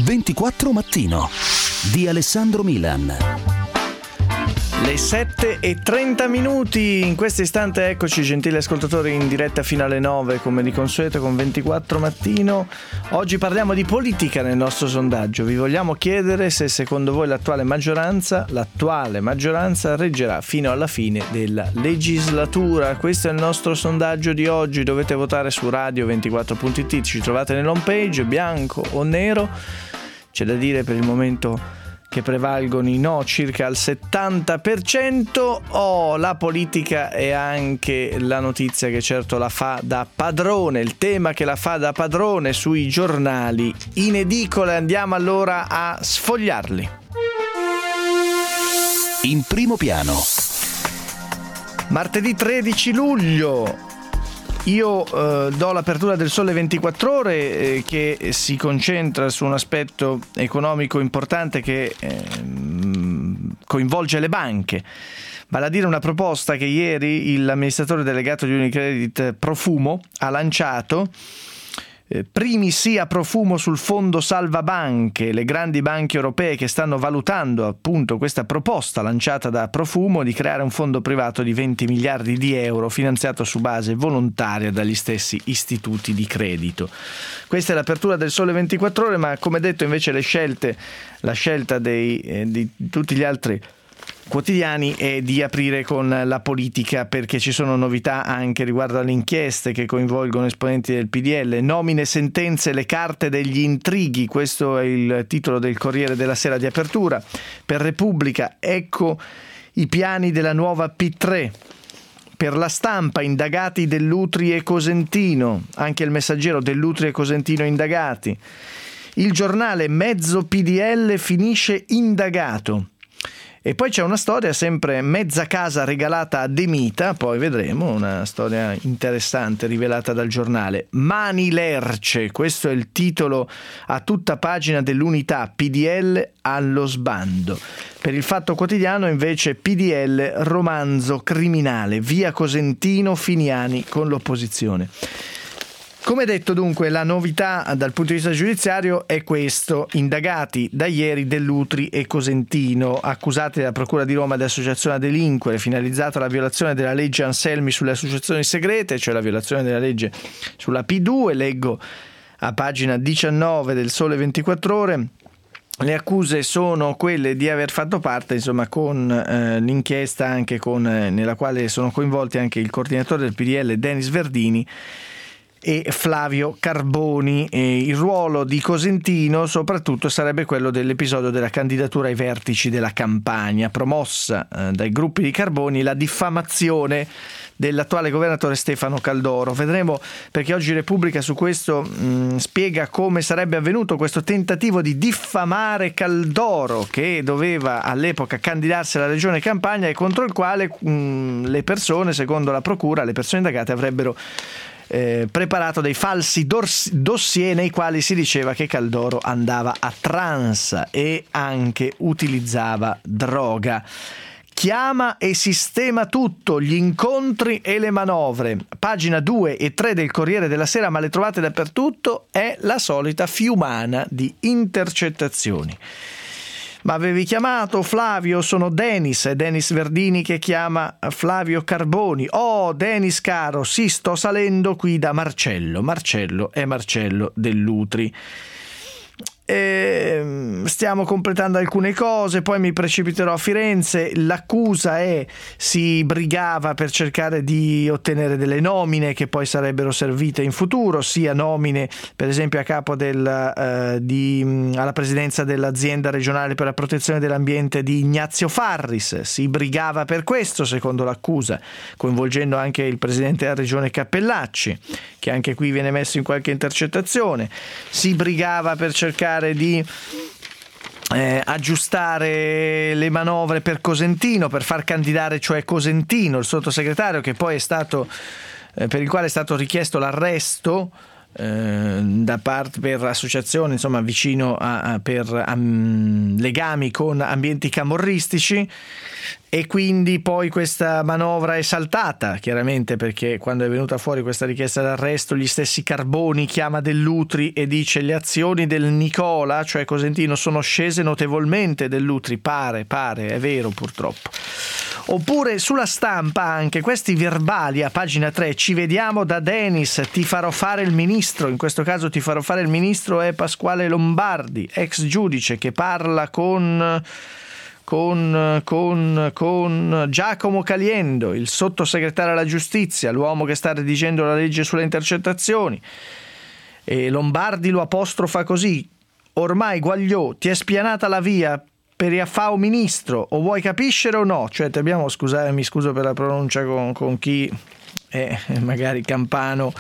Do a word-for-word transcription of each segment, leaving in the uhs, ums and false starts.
ventiquattro Mattino di Alessandro Milan. Le sette e trenta minuti, in questo istante eccoci gentili ascoltatori in diretta fino alle nove come di consueto con ventiquattro Mattino. Oggi parliamo di politica nel nostro sondaggio. Vi vogliamo chiedere se secondo voi l'attuale maggioranza, l'attuale maggioranza reggerà fino alla fine della legislatura. Questo è il nostro sondaggio di oggi, dovete votare su radio ventiquattro punto it, ci trovate nell'home page, bianco o nero. C'è da dire per il momento che prevalgono i no circa al settanta per cento. Oh, la politica è anche la notizia che certo la fa da padrone, il tema che la fa da padrone sui giornali in edicola. Andiamo allora a sfogliarli. In primo piano. Martedì tredici luglio. Io eh, do l'apertura del Sole ventiquattro Ore eh, che si concentra su un aspetto economico importante che eh, coinvolge le banche, vale a dire una proposta che ieri l'amministratore delegato di Unicredit Profumo ha lanciato. Eh, primi sì a Profumo sul fondo salva banche, le grandi banche europee che stanno valutando appunto questa proposta lanciata da Profumo di creare un fondo privato di venti miliardi di euro finanziato su base volontaria dagli stessi istituti di credito. Questa è l'apertura del Sole ventiquattro Ore, ma come detto invece le scelte, la scelta dei, eh, di tutti gli altri quotidiani è di aprire con la politica, perché ci sono novità anche riguardo alle inchieste che coinvolgono esponenti del P D L. Nomine, sentenze, le carte degli intrighi, questo è il titolo del Corriere della Sera di apertura. Per Repubblica, ecco i piani della nuova P tre. Per La Stampa, indagati Dell'Utri e Cosentino, anche il Messaggero, Dell'Utri e Cosentino indagati. Il Giornale, mezzo P D L finisce indagato. E poi c'è una storia, sempre mezza casa regalata a De Mita, poi vedremo, una storia interessante rivelata dal Giornale. Mani Lerce, questo è il titolo a tutta pagina dell'Unità, P D L allo sbando. Per il Fatto Quotidiano invece P D L romanzo criminale, via Cosentino, Finiani con l'opposizione. Come detto dunque, la novità dal punto di vista giudiziario è questo: indagati da ieri Dell'Utri e Cosentino, accusati dalla Procura di Roma di associazione a delinquere finalizzata alla violazione della legge Anselmi sulle associazioni segrete, cioè la violazione della legge sulla P due. Leggo a pagina diciannove del Sole ventiquattro Ore. Le accuse sono quelle di aver fatto parte, insomma, con eh, l'inchiesta anche con eh, nella quale sono coinvolti anche il coordinatore del P D L Denis Verdini e Flavio Carboni. E il ruolo di Cosentino soprattutto sarebbe quello dell'episodio della candidatura ai vertici della Campania, promossa eh, dai gruppi di Carboni, la diffamazione dell'attuale governatore Stefano Caldoro. Vedremo, perché oggi Repubblica su questo mh, spiega come sarebbe avvenuto questo tentativo di diffamare Caldoro, che doveva all'epoca candidarsi alla regione Campania e contro il quale mh, le persone, secondo la procura, le persone indagate avrebbero Eh, preparato dei falsi dors- dossier nei quali si diceva che Caldoro andava a trans e anche utilizzava droga. Chiama e sistema tutto, gli incontri e le manovre. Pagina due e tre del Corriere della Sera, ma le trovate dappertutto, è la solita fiumana di intercettazioni. Ma avevi chiamato Flavio? Sono Denis, è Denis Verdini che chiama Flavio Carboni. Oh Denis caro, sì, sto salendo qui da Marcello. Marcello è Marcello Dell'Utri. E stiamo completando alcune cose, poi mi precipiterò a Firenze. L'accusa è si brigava per cercare di ottenere delle nomine che poi sarebbero servite in futuro, sia nomine per esempio a capo del, eh, di, alla presidenza dell'azienda regionale per la protezione dell'ambiente di Ignazio Farris. Si brigava per questo secondo l'accusa, coinvolgendo anche il presidente della regione Cappellacci, che anche qui viene messo in qualche intercettazione. Si brigava per cercare di eh, aggiustare le manovre per Cosentino, per far candidare cioè Cosentino, il sottosegretario che poi è stato eh, per il quale è stato richiesto l'arresto eh, da parte per associazioni, insomma, vicino a, a per um, legami con ambienti camorristici, e quindi poi questa manovra è saltata, chiaramente, perché quando è venuta fuori questa richiesta d'arresto gli stessi Carboni chiama Dell'Utri e dice: le azioni del Nicola, cioè Cosentino, sono scese notevolmente. Dell'Utri pare, pare, è vero purtroppo. Oppure sulla Stampa anche questi verbali a pagina tre: ci vediamo da Denis, ti farò fare il ministro. In questo caso ti farò fare il ministro è Pasquale Lombardi, ex giudice, che parla con con con con Giacomo Caliendo, il sottosegretario alla giustizia, l'uomo che sta redigendo la legge sulle intercettazioni. E Lombardi lo apostrofa così: ormai Guagliò ti è spianata la via per Iafao ministro, o vuoi capiscere o no? Cioè abbiamo, scusate, mi scuso per la pronuncia con, con chi è magari campano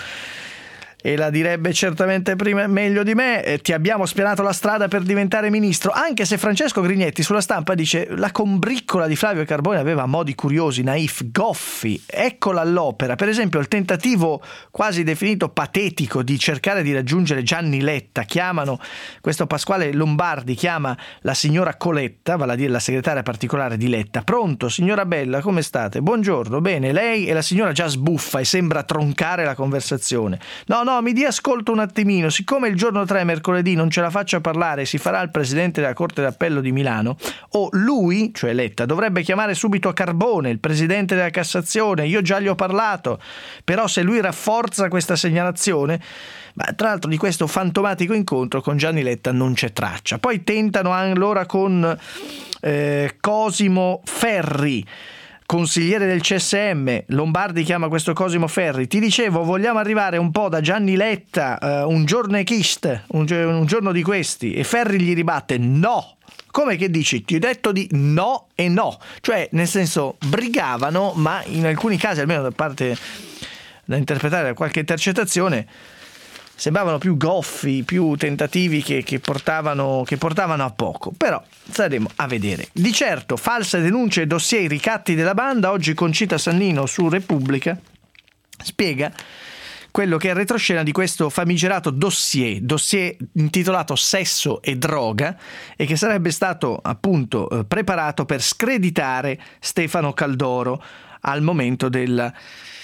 e la direbbe certamente prima meglio di me, eh, ti abbiamo spianato la strada per diventare ministro. Anche se Francesco Grignetti sulla Stampa dice: la combriccola di Flavio Carbone aveva modi curiosi, naif, goffi. Eccola all'opera, per esempio il tentativo quasi definito patetico di cercare di raggiungere Gianni Letta. Chiamano, questo Pasquale Lombardi chiama la signora Coletta, vale a dire la segretaria particolare di Letta: pronto signora Bella, come state? Buongiorno, bene, lei? E la signora già sbuffa e sembra troncare la conversazione. No, no, No, mi dia ascolto un attimino, siccome il giorno tre, mercoledì, non ce la faccio a parlare, si farà il presidente della Corte d'Appello di Milano, o lui, cioè Letta, dovrebbe chiamare subito a Carbone, il presidente della Cassazione. Io già gli ho parlato, però se lui rafforza questa segnalazione, ma tra l'altro di questo fantomatico incontro con Gianni Letta non c'è traccia. Poi tentano allora con eh, Cosimo Ferri, consigliere del C S M. Lombardi chiama questo Cosimo Ferri: ti dicevo, vogliamo arrivare un po' da Gianni Letta, uh, un giorno echist, un, un giorno di questi. E Ferri gli ribatte: no. Come che dici? Ti ho detto di no e no. Cioè, nel senso, brigavano, ma in alcuni casi, almeno da parte da interpretare da qualche intercettazione, sembravano più goffi, più tentativi che, che, portavano, che portavano a poco. Però staremo a vedere. Di certo, false denunce e dossier, ricatti della banda. Oggi Concita Sannino su Repubblica spiega quello che è il retroscena di questo famigerato dossier, dossier intitolato Sesso e droga, e che sarebbe stato appunto eh, preparato per screditare Stefano Caldoro al momento della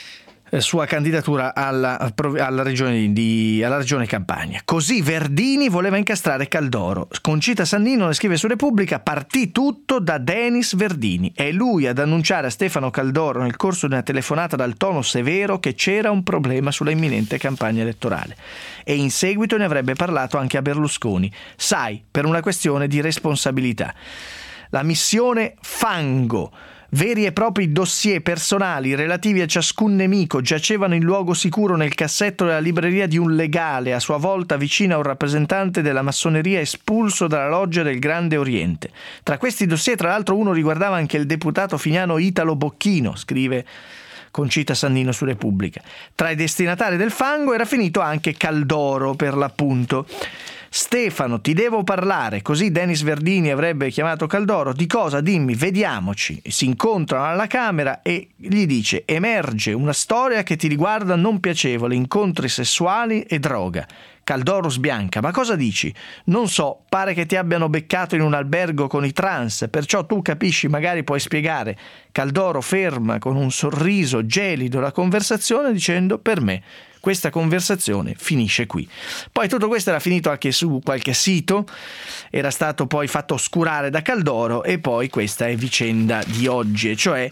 sua candidatura alla, alla, regione di, alla regione Campania. Così Verdini voleva incastrare Caldoro. Concita Sannino ne scrive su Repubblica: partì tutto da Denis Verdini. È lui ad annunciare a Stefano Caldoro nel corso di una telefonata dal tono severo che c'era un problema sulla imminente campagna elettorale, e in seguito ne avrebbe parlato anche a Berlusconi, sai, per una questione di responsabilità. La missione Fango, veri e propri dossier personali relativi a ciascun nemico, giacevano in luogo sicuro nel cassetto della libreria di un legale, a sua volta vicino a un rappresentante della massoneria espulso dalla loggia del Grande Oriente. Tra questi dossier, tra l'altro, uno riguardava anche il deputato fignano Italo Bocchino, scrive Concita Sannino su Repubblica. Tra i destinatari del Fango era finito anche Caldoro, per l'appunto. Stefano, ti devo parlare, così Denis Verdini avrebbe chiamato Caldoro. Di cosa? Dimmi, vediamoci. Si incontrano alla Camera e gli dice: emerge una storia che ti riguarda non piacevole, incontri sessuali e droga. Caldoro sbianca: ma cosa dici? Non so, pare che ti abbiano beccato in un albergo con i trans, perciò tu capisci, magari puoi spiegare. Caldoro ferma con un sorriso gelido la conversazione dicendo: per me questa conversazione finisce qui. Poi tutto questo era finito anche su qualche sito, era stato poi fatto oscurare da Caldoro, e poi questa è vicenda di oggi, cioè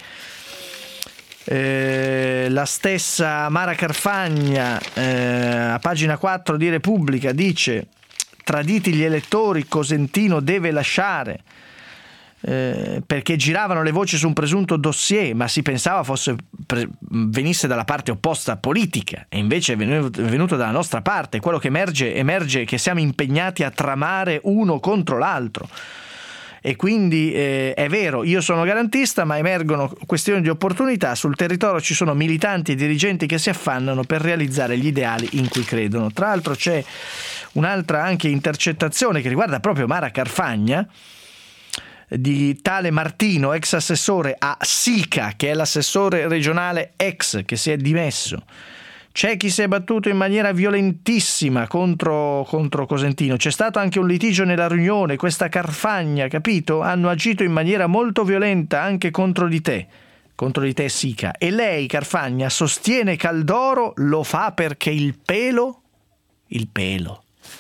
eh, la stessa Mara Carfagna eh, a pagina quattro di Repubblica dice: traditi gli elettori, Cosentino deve lasciare. Eh, perché giravano le voci su un presunto dossier, ma si pensava fosse pre- venisse dalla parte opposta politica, e invece è venuto, è venuto dalla nostra parte. Quello che emerge emerge che siamo impegnati a tramare uno contro l'altro, e quindi eh, è vero, io sono garantista, ma emergono questioni di opportunità. Sul territorio ci sono militanti e dirigenti che si affannano per realizzare gli ideali in cui credono. Tra l'altro c'è un'altra anche intercettazione che riguarda proprio Mara Carfagna, di tale Martino, ex assessore a Sica, che è l'assessore regionale ex che si è dimesso. C'è chi si è battuto in maniera violentissima contro, contro Cosentino. C'è stato anche un litigio nella riunione, questa Carfagna, capito? Hanno agito in maniera molto violenta anche contro di te, contro di te Sica. E lei, Carfagna, sostiene Caldoro lo fa perché il pelo, il pelo,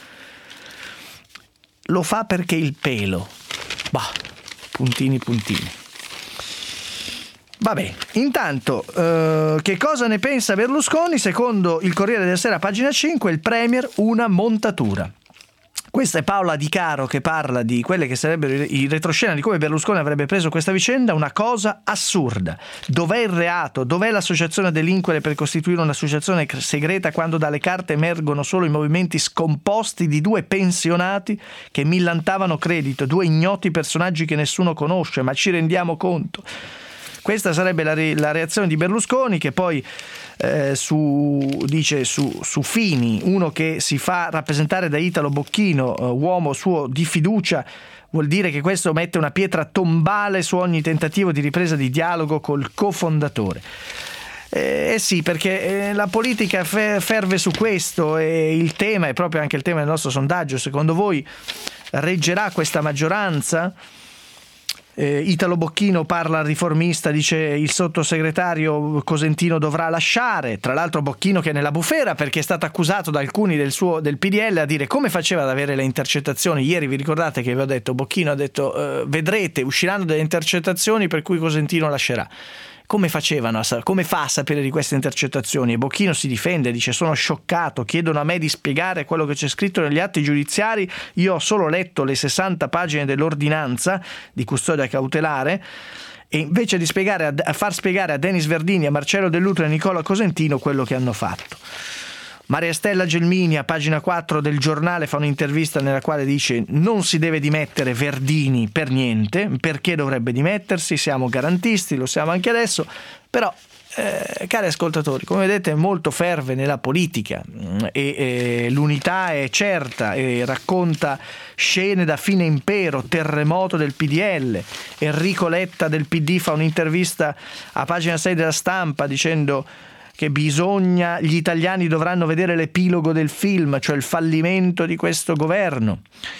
lo fa perché il pelo, bah, puntini puntini. Vabbè, intanto, eh, che cosa ne pensa Berlusconi? Secondo il Corriere della Sera, pagina cinque, il Premier una montatura. Questa è Paola Di Caro che parla di quelle che sarebbero i retroscena di come Berlusconi avrebbe preso questa vicenda, una cosa assurda. Dov'è il reato? Dov'è l'associazione a delinquere per costituire un'associazione segreta quando dalle carte emergono solo i movimenti scomposti di due pensionati che millantavano credito, due ignoti personaggi che nessuno conosce, ma ci rendiamo conto? Questa sarebbe la, re- la reazione di Berlusconi, che poi eh, su, dice su, su Fini, uno che si fa rappresentare da Italo Bocchino, eh, uomo suo di fiducia, vuol dire che questo mette una pietra tombale su ogni tentativo di ripresa di dialogo col cofondatore. Eh, eh sì, perché eh, la politica fe- ferve su questo, e il tema è proprio anche il tema del nostro sondaggio. Secondo voi reggerà questa maggioranza? Eh, Italo Bocchino parla al Riformista, dice il sottosegretario Cosentino dovrà lasciare. Tra l'altro Bocchino che è nella bufera perché è stato accusato da alcuni del suo del P D L a dire come faceva ad avere le intercettazioni. Ieri vi ricordate che vi ho detto, Bocchino ha detto eh, vedrete, usciranno delle intercettazioni per cui Cosentino lascerà. Come facevano, a, come fa a sapere di queste intercettazioni? E Bocchino si difende, dice sono scioccato, chiedono a me di spiegare quello che c'è scritto negli atti giudiziari, io ho solo letto le sessanta pagine dell'ordinanza di custodia cautelare, e invece di spiegare a, a far spiegare a Denis Verdini, a Marcello Dell'Utro e a Nicola Cosentino quello che hanno fatto. Maria Stella Gelmini a pagina quattro del Giornale fa un'intervista nella quale dice non si deve dimettere Verdini per niente, perché dovrebbe dimettersi, siamo garantisti, lo siamo anche adesso, però eh, cari ascoltatori, come vedete molto ferve nella politica e, e l'unità è certa e racconta scene da fine impero, terremoto del P D L. Enrico Letta del P D fa un'intervista a pagina sei della Stampa dicendo che bisogna, gli italiani dovranno vedere l'epilogo del film, cioè il fallimento di questo governo,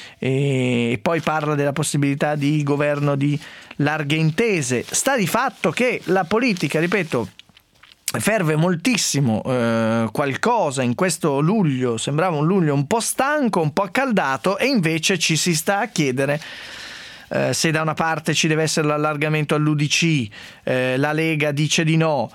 e poi parla della possibilità di governo di larghe intese. Sta di fatto che la politica, ripeto, ferve moltissimo, eh, qualcosa in questo luglio, sembrava un luglio un po' stanco, un po' accaldato, e invece ci si sta a chiedere Eh, se da una parte ci deve essere l'allargamento all'U D C, eh, la Lega dice di no,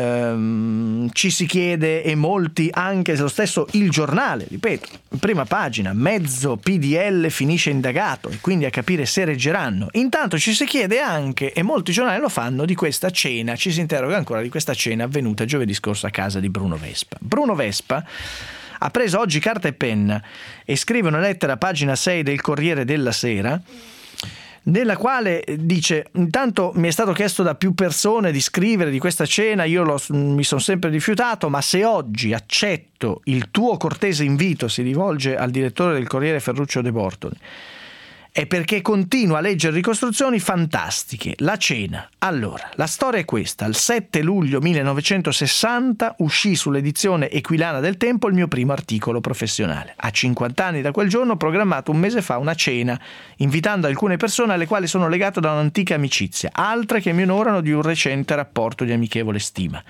ehm, ci si chiede, e molti, anche lo stesso Il Giornale, ripeto, in prima pagina, mezzo P D L finisce indagato, e quindi a capire se reggeranno. Intanto ci si chiede anche, e molti giornali lo fanno, di questa cena, ci si interroga ancora di questa cena avvenuta giovedì scorso a casa di Bruno Vespa. Bruno Vespa ha preso oggi carta e penna e scrive una lettera a pagina sei del Corriere della Sera, nella quale dice: intanto mi è stato chiesto da più persone di scrivere di questa cena, io lo, mi sono sempre rifiutato, ma se oggi accetto il tuo cortese invito, si rivolge al direttore del Corriere Ferruccio De Bortoli, è perché continua a leggere ricostruzioni fantastiche. La cena. Allora, la storia è questa. Il sette luglio millenovecentosessanta uscì sull'edizione Aquilana del Tempo il mio primo articolo professionale. A cinquanta anni da quel giorno ho programmato un mese fa una cena, invitando alcune persone alle quali sono legato da un'antica amicizia, altre che mi onorano di un recente rapporto di amichevole stima.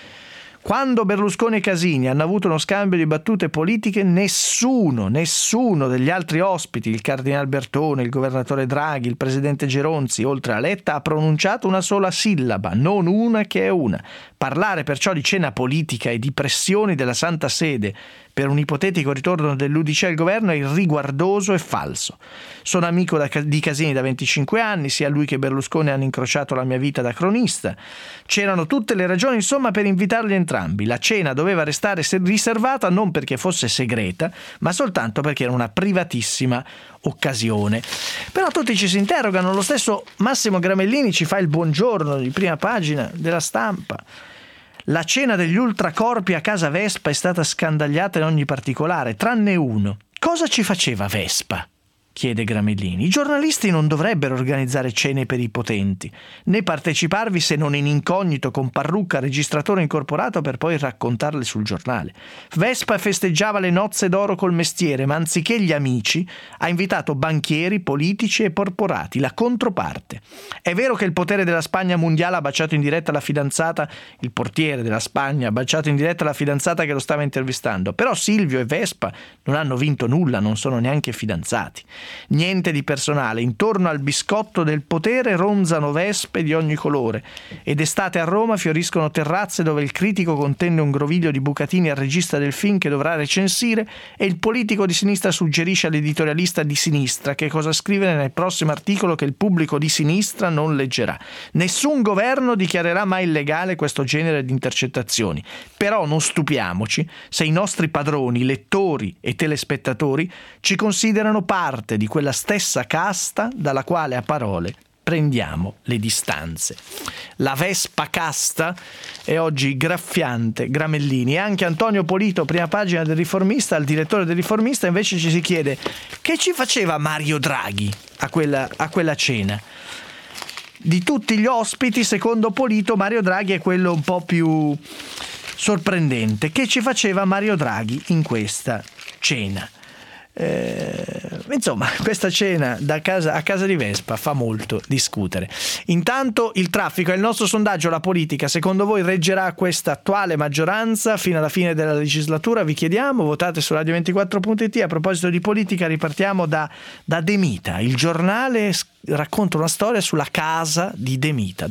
Quando Berlusconi e Casini hanno avuto uno scambio di battute politiche, nessuno, nessuno degli altri ospiti, il cardinal Bertone, il governatore Draghi, il presidente Geronzi, oltre a Letta, ha pronunciato una sola sillaba, non una che è una. Parlare perciò di cena politica e di pressioni della Santa Sede per un ipotetico ritorno dell'U D C al governo è irriguardoso e falso. Sono amico da, di Casini da venticinque anni, sia lui che Berlusconi hanno incrociato la mia vita da cronista. C'erano tutte le ragioni, insomma, per invitarli entrambi. La cena doveva restare riservata non perché fosse segreta, ma soltanto perché era una privatissima occasione. Però tutti ci si interrogano, lo stesso Massimo Gramellini ci fa il buongiorno di prima pagina della Stampa. La cena degli ultracorpi a casa Vespa è stata scandagliata in ogni particolare, tranne uno. Cosa ci faceva Vespa? chiede Gramellini. I giornalisti non dovrebbero organizzare cene per i potenti, né parteciparvi se non in incognito con parrucca, registratore incorporato per poi raccontarle sul giornale. Vespa festeggiava le nozze d'oro col mestiere, ma anziché gli amici ha invitato banchieri, politici e porporati, la controparte. È vero che il potere della Spagna mondiale ha baciato in diretta la fidanzata, il portiere della Spagna ha baciato in diretta la fidanzata che lo stava intervistando, però Silvio e Vespa non hanno vinto nulla, non sono neanche fidanzati. Niente di personale, intorno al biscotto del potere ronzano vespe di ogni colore ed estate a Roma fioriscono terrazze dove il critico contende un groviglio di bucatini al regista del film che dovrà recensire e il politico di sinistra suggerisce all'editorialista di sinistra che cosa scrivere nel prossimo articolo che il pubblico di sinistra non leggerà. Nessun governo dichiarerà mai illegale questo genere di intercettazioni, però non stupiamoci se i nostri padroni, lettori e telespettatori ci considerano parte di quella stessa casta dalla quale a parole prendiamo le distanze. La Vespa casta è oggi graffiante Gramellini e anche Antonio Polito, prima pagina del Riformista, il direttore del Riformista, invece ci si chiede che ci faceva Mario Draghi a quella, a quella cena. Di tutti gli ospiti, secondo Polito, Mario Draghi è quello un po' più sorprendente. Che ci faceva Mario Draghi in questa cena? Eh, insomma, questa cena da casa, a casa di Vespa fa molto discutere. Intanto il traffico è il nostro sondaggio. La politica secondo voi reggerà questa attuale maggioranza fino alla fine della legislatura? Vi chiediamo, votate su radio ventiquattro punto it. A proposito di politica ripartiamo da, da De Mita. Il giornale racconta una storia sulla casa di De Mita.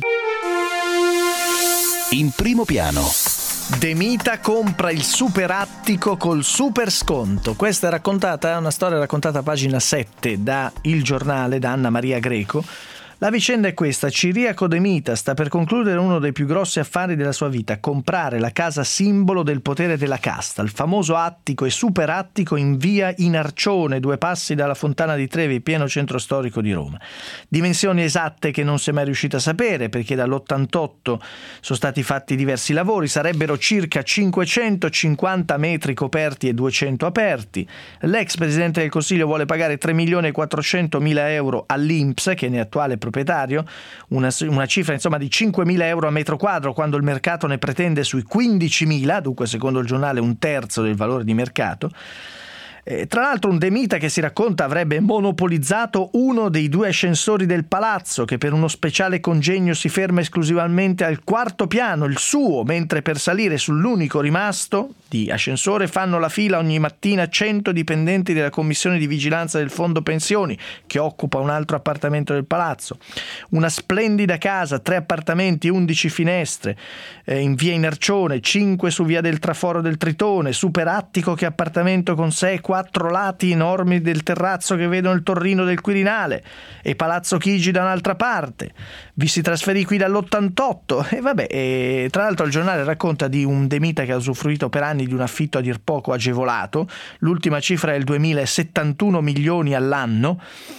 In primo piano. De Mita compra il super attico col super sconto. Questa è raccontata, è una storia raccontata a pagina sette da Il Giornale, da Anna Maria Greco. La vicenda è questa: Ciriaco De Mita sta per concludere uno dei più grossi affari della sua vita, comprare la casa simbolo del potere della casta, il famoso attico e super attico in via Inarcione, due passi dalla Fontana di Trevi, pieno centro storico di Roma. Dimensioni esatte che non si è mai riuscita a sapere, perché dall'ottantotto sono stati fatti diversi lavori, sarebbero circa cinquecentocinquanta metri coperti e duecento aperti. L'ex Presidente del Consiglio vuole pagare tre milioni e quattrocentomila euro all'I N P S, che ne è attuale proprietario, una, una cifra insomma di cinquemila euro a metro quadro, quando il mercato ne pretende sui quindicimila, dunque secondo il giornale un terzo del valore di mercato. Eh, tra l'altro un De Mita che si racconta avrebbe monopolizzato uno dei due ascensori del palazzo, che per uno speciale congegno si ferma esclusivamente al quarto piano, il suo, mentre per salire sull'unico rimasto di ascensore fanno la fila ogni mattina cento dipendenti della commissione di vigilanza del fondo pensioni, che occupa un altro appartamento del palazzo. Una splendida casa, tre appartamenti, undici finestre, eh, in via Inarcione, cinque su via del Traforo del Tritone, super attico che appartamento con sé, quattro lati enormi del terrazzo che vedono il Torrino del Quirinale, e Palazzo Chigi da un'altra parte. Vi si trasferì qui dall'ottantotto e vabbè, e tra l'altro il giornale racconta di un De Mita che ha usufruito per anni di un affitto a dir poco agevolato. L'ultima cifra è il duemilasettantuno milioni all'anno.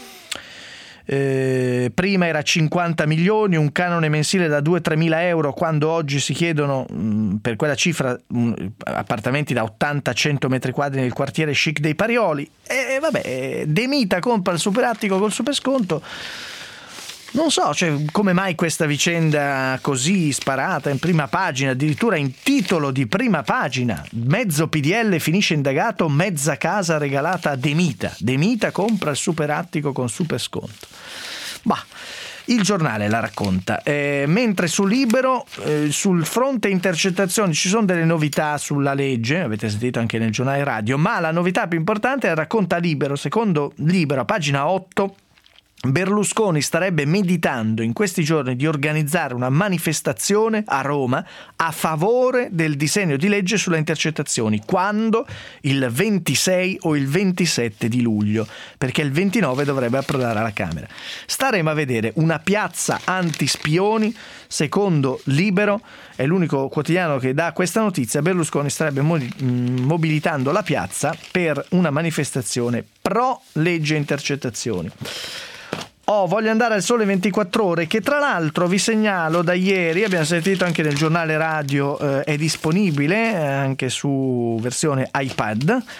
Eh, prima era cinquanta milioni, un canone mensile da due tre mila euro, quando oggi si chiedono mh, per quella cifra mh, appartamenti da ottanta cento metri quadri nel quartiere chic dei Parioli. E vabbè, De Mita compra il super attico col super sconto. Non so, cioè, come mai questa vicenda così sparata in prima pagina, addirittura in titolo di prima pagina. Mezzo P D L finisce indagato, mezza casa regalata a De Mita. De Mita compra il super attico con super sconto. Bah, il giornale la racconta. Eh, mentre su Libero, eh, sul fronte intercettazioni, ci sono delle novità sulla legge, avete sentito anche nel giornale radio, ma la novità più importante la racconta Libero. Secondo Libero, a pagina otto, Berlusconi starebbe meditando in questi giorni di organizzare una manifestazione a Roma a favore del disegno di legge sulle intercettazioni. Quando? Il ventisei o il ventisette di luglio, perché il ventinove dovrebbe approdare alla Camera. Staremo a vedere una piazza antispioni. Secondo Libero, è l'unico quotidiano che dà questa notizia, Berlusconi starebbe mobilitando la piazza per una manifestazione pro legge intercettazioni. Oh, voglio andare al Sole ventiquattro Ore, che tra l'altro vi segnalo da ieri, abbiamo sentito anche nel giornale radio, eh, è disponibile eh, anche su versione iPad.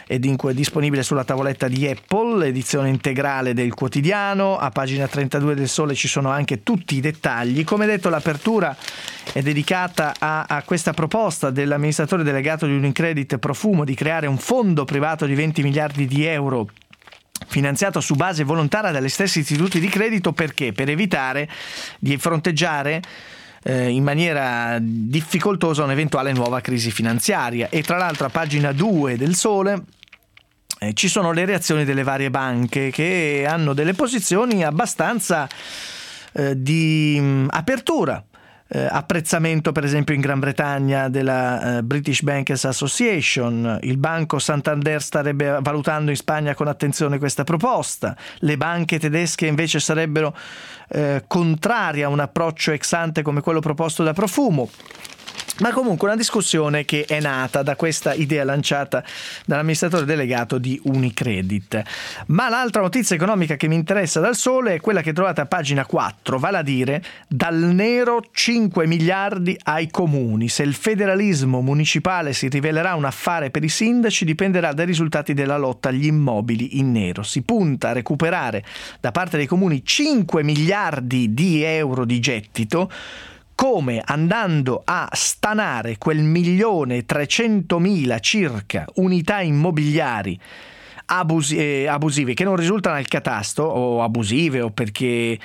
è dunque disponibile sulla tavoletta di Apple, edizione integrale del quotidiano. A pagina trentadue del Sole ci sono anche tutti i dettagli. Come detto, l'apertura è dedicata a, a questa proposta dell'amministratore delegato di Unicredit Profumo di creare un fondo privato di venti miliardi di euro finanziato su base volontaria dagli stessi istituti di credito. Perché? Per evitare di fronteggiare eh, in maniera difficoltosa un'eventuale nuova crisi finanziaria. E tra l'altro a pagina due del Sole eh, ci sono le reazioni delle varie banche, che hanno delle posizioni abbastanza eh, di mh, apertura. Eh, apprezzamento per esempio in Gran Bretagna della eh, British Bankers Association. Il Banco Santander starebbe valutando in Spagna con attenzione questa proposta. Le banche tedesche invece sarebbero eh, contrarie a un approccio ex ante come quello proposto da Profumo. Ma comunque una discussione che è nata da questa idea lanciata dall'amministratore delegato di Unicredit. Ma l'altra notizia economica che mi interessa dal Sole è quella che trovate a pagina quattro, vale a dire dal nero cinque miliardi ai comuni. Se il federalismo municipale si rivelerà un affare per i sindaci dipenderà dai risultati della lotta agli immobili in nero. Si punta a recuperare da parte dei comuni cinque miliardi di euro di gettito. Come? Andando a stanare quel milione trecentomila circa unità immobiliari abusi- eh, abusive che non risultano al catasto, o abusive o perché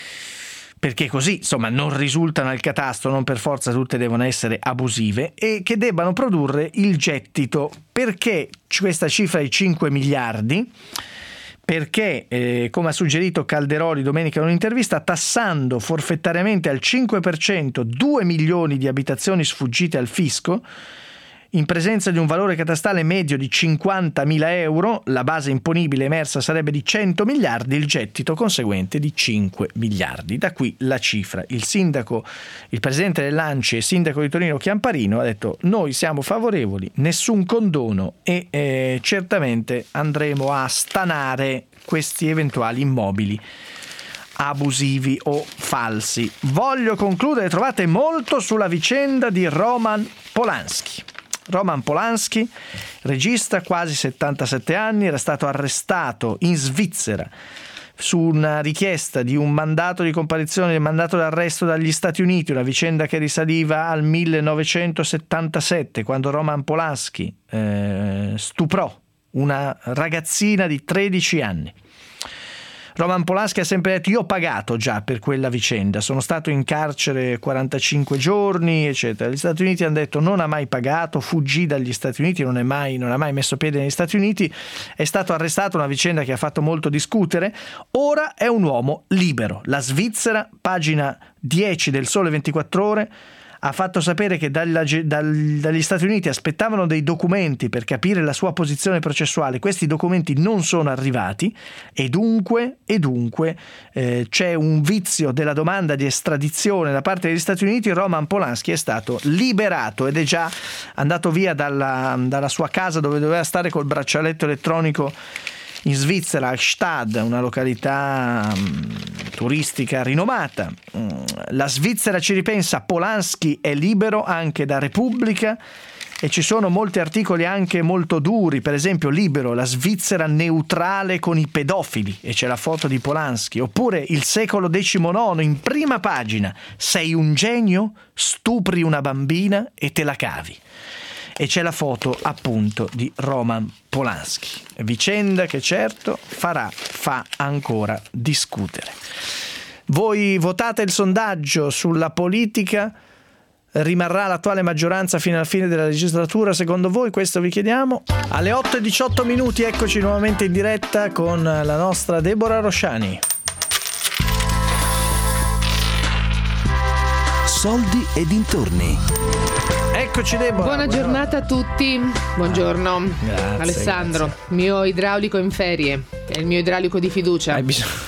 perché così, insomma, non risultano al catasto, non per forza tutte devono essere abusive, e che debbano produrre il gettito. Perché questa cifra di cinque miliardi? Perché, eh, come ha suggerito Calderoli domenica in un'intervista, tassando forfettariamente al cinque per cento due milioni di abitazioni sfuggite al fisco, in presenza di un valore catastale medio di cinquantamila euro, la base imponibile emersa sarebbe di cento miliardi, il gettito conseguente di cinque miliardi. Da qui la cifra. Il sindaco, il presidente dell'Anci e sindaco di Torino Chiamparino ha detto: noi siamo favorevoli, nessun condono, e eh, certamente andremo a stanare questi eventuali immobili abusivi o falsi. Voglio concludere, trovate molto sulla vicenda di Roman Polanski. Roman Polanski, regista, quasi settantasette anni, era stato arrestato in Svizzera su una richiesta di un mandato di comparizione, del mandato d'arresto dagli Stati Uniti, una vicenda che risaliva al millenovecentosettantasette, quando Roman Polanski eh, stuprò una ragazzina di tredici anni. Roman Polanski ha sempre detto: io ho pagato già per quella vicenda, sono stato in carcere quarantacinque giorni, eccetera. Gli Stati Uniti hanno detto: non ha mai pagato, fuggì dagli Stati Uniti, non è mai, non ha mai messo piede negli Stati Uniti, è stato arrestato, una vicenda che ha fatto molto discutere. Ora è un uomo libero. La Svizzera, pagina dieci del Sole ventiquattro Ore, ha fatto sapere che dalla, dal, dagli Stati Uniti aspettavano dei documenti per capire la sua posizione processuale. Questi documenti non sono arrivati e dunque, e dunque eh, c'è un vizio della domanda di estradizione da parte degli Stati Uniti. Roman Polanski è stato liberato ed è già andato via dalla, dalla sua casa, dove doveva stare col braccialetto elettronico in Svizzera, a Gstaad, una località um, turistica rinomata. La Svizzera ci ripensa, Polanski è libero anche da Repubblica, e ci sono molti articoli anche molto duri, per esempio Libero, la Svizzera neutrale con i pedofili, e c'è la foto di Polanski. Oppure Il secolo diciannove, in prima pagina: sei un genio, stupri una bambina e te la cavi. E c'è la foto appunto di Roman Polanski. Vicenda che certo farà, fa ancora discutere. Voi votate il sondaggio sulla politica: rimarrà l'attuale maggioranza fino alla fine della legislatura? Secondo voi? Questo vi chiediamo. Alle otto e diciotto minuti eccoci nuovamente in diretta con la nostra Deborah Rosciani. Soldi e dintorni. Eccoci Deborah. Buona buongiorno. giornata a tutti. Buongiorno. Grazie, Alessandro, grazie. mio idraulico in ferie, è il mio idraulico di fiducia. Hai bisogno,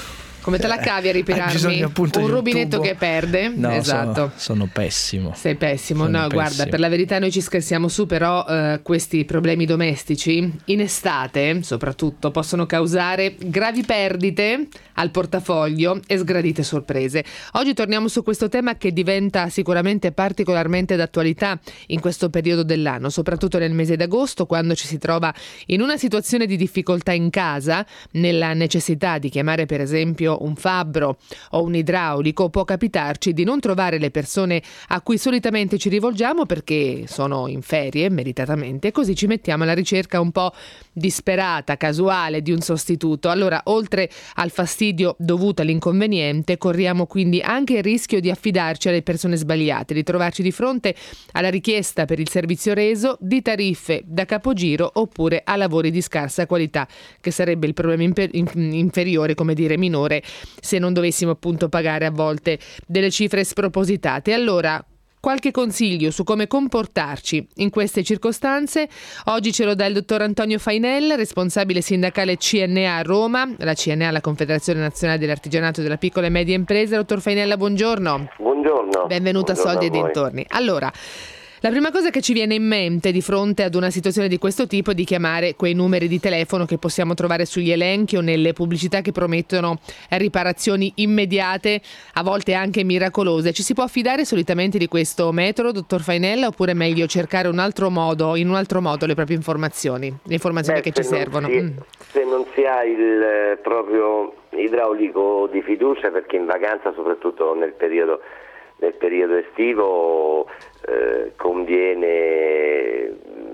Come te la cavi a ripararmi? Un, un rubinetto tubo. che perde? No, esatto. Sono, sono pessimo. Sei pessimo. Sono no, pessimo. Guarda, per la verità noi ci scherziamo su, però eh, questi problemi domestici in estate, soprattutto, possono causare gravi perdite al portafoglio e sgradite sorprese. Oggi torniamo su questo tema che diventa sicuramente particolarmente d'attualità in questo periodo dell'anno, soprattutto nel mese d'agosto, quando ci si trova in una situazione di difficoltà in casa, nella necessità di chiamare per esempio un fabbro o un idraulico. Può capitarci di non trovare le persone a cui solitamente ci rivolgiamo perché sono in ferie, meritatamente, e così ci mettiamo alla ricerca un po' disperata, casuale di un sostituto. Allora, oltre al fastidio dovuto all'inconveniente, corriamo quindi anche il rischio di affidarci alle persone sbagliate, di trovarci di fronte alla richiesta per il servizio reso di tariffe da capogiro oppure a lavori di scarsa qualità, che sarebbe il problema imper- inferiore, come dire minore, se non dovessimo appunto pagare a volte delle cifre spropositate. Allora, qualche consiglio su come comportarci in queste circostanze oggi ce lo dà il dottor Antonio Fainella, responsabile sindacale C N A a Roma, la C N A, la Confederazione Nazionale dell'Artigianato e della Piccola e Media Impresa. Dottor Fainella, buongiorno. Buongiorno. Benvenuto Buongiorno a Soldi a e dintorni. Allora, la prima cosa che ci viene in mente di fronte ad una situazione di questo tipo è di chiamare quei numeri di telefono che possiamo trovare sugli elenchi o nelle pubblicità che promettono riparazioni immediate, a volte anche miracolose. Ci si può affidare solitamente di questo metodo, dottor Fainella, oppure è meglio cercare un altro modo, in un altro modo le proprie informazioni, le informazioni Beh, che ci servono? Si, mm. Se non si ha il eh, proprio idraulico di fiducia, perché in vacanza, soprattutto nel periodo nel periodo estivo, eh, conviene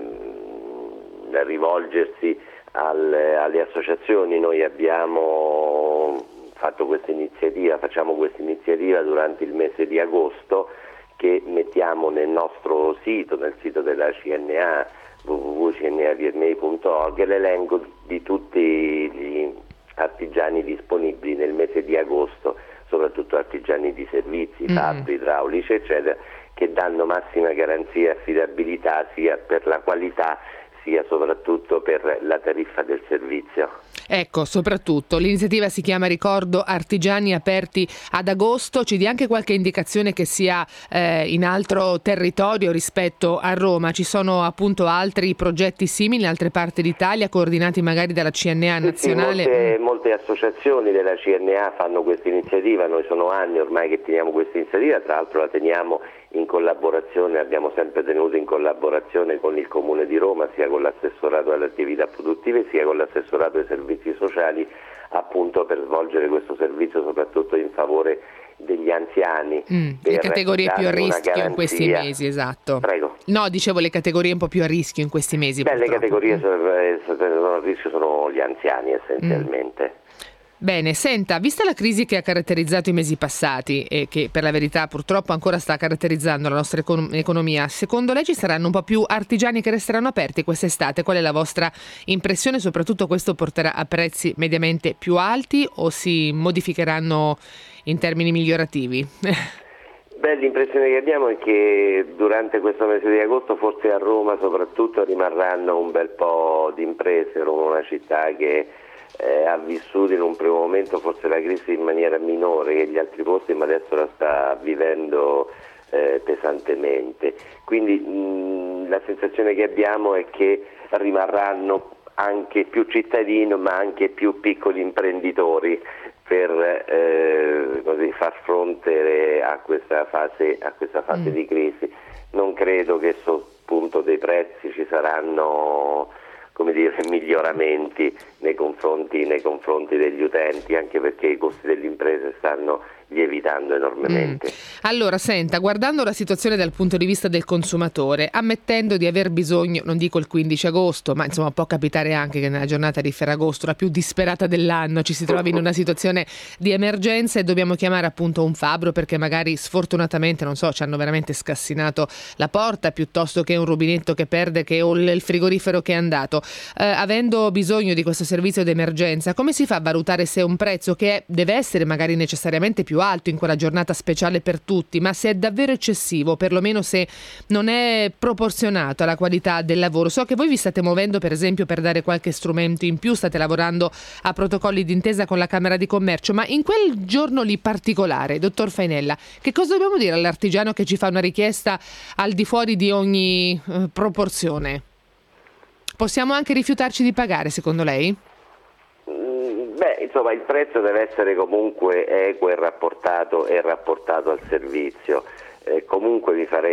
mh, rivolgersi al, alle associazioni. Noi abbiamo fatto questa iniziativa, facciamo questa iniziativa durante il mese di agosto, che mettiamo nel nostro sito, nel sito della C N A, w w w punto c n a v m i punto org, l'elenco di tutti gli artigiani disponibili nel mese di agosto, soprattutto artigiani di servizi, mm. fabbri, idraulici, eccetera, che danno massima garanzia e affidabilità sia per la qualità sia soprattutto per la tariffa del servizio. Ecco, soprattutto l'iniziativa si chiama, ricordo, Artigiani Aperti ad Agosto. Ci dia anche qualche indicazione che sia eh, in altro territorio rispetto a Roma. Ci sono appunto altri progetti simili in altre parti d'Italia, coordinati magari dalla C N A nazionale? Sì, molte, molte associazioni della C N A fanno questa iniziativa. Noi sono anni ormai che teniamo questa iniziativa, tra l'altro la teniamo in collaborazione, abbiamo sempre tenuto in collaborazione con il Comune di Roma, sia con l'assessorato alle attività produttive sia con l'assessorato ai servizi sociali, appunto per svolgere questo servizio soprattutto in favore degli anziani. Mm, le categorie più a rischio in questi mesi, esatto. Prego. No, dicevo le categorie un po' più a rischio in questi mesi. Beh, le purtroppo. categorie mm. sono a rischio sono gli anziani essenzialmente. Mm. Bene, senta, vista la crisi che ha caratterizzato i mesi passati e che per la verità purtroppo ancora sta caratterizzando la nostra econ- economia, secondo lei ci saranno un po' più artigiani che resteranno aperti quest'estate? Qual è la vostra impressione? Soprattutto questo porterà a prezzi mediamente più alti o si modificheranno in termini migliorativi? Beh, l'impressione che abbiamo è che durante questo mese di agosto forse a Roma soprattutto rimarranno un bel po' di imprese. Roma è una città che Eh, ha vissuto in un primo momento forse la crisi in maniera minore che gli altri posti, ma adesso la sta vivendo eh, pesantemente. Quindi mh, la sensazione che abbiamo è che rimarranno anche più cittadini, ma anche più piccoli imprenditori per eh, così, far fronte a questa fase, a questa fase mm. di crisi. Non credo che sul punto dei prezzi ci saranno, come dire, miglioramenti nei confronti, nei confronti degli utenti, anche perché i costi delle imprese stanno lievitando enormemente. Mm. Allora, senta, guardando la situazione dal punto di vista del consumatore, ammettendo di aver bisogno, non dico il quindici agosto, ma insomma può capitare anche che nella giornata di Ferragosto, la più disperata dell'anno, ci si trovi in una situazione di emergenza e dobbiamo chiamare appunto un fabbro perché magari sfortunatamente, non so, ci hanno veramente scassinato la porta, piuttosto che un rubinetto che perde che, o il frigorifero che è andato. eh, avendo bisogno di questo servizio d'emergenza, come si fa a valutare se un prezzo che deve essere magari necessariamente più alto in quella giornata speciale per tutti, ma se è davvero eccessivo, perlomeno se non è proporzionato alla qualità del lavoro? So che voi vi state muovendo per esempio per dare qualche strumento in più, state lavorando a protocolli d'intesa con la Camera di Commercio, ma in quel giorno lì particolare, dottor Fainella, che cosa dobbiamo dire all'artigiano che ci fa una richiesta al di fuori di ogni eh, proporzione? Possiamo anche rifiutarci di pagare, secondo lei? Beh, insomma, il prezzo deve essere comunque equo e rapportato, e rapportato al servizio. Eh, comunque mi farei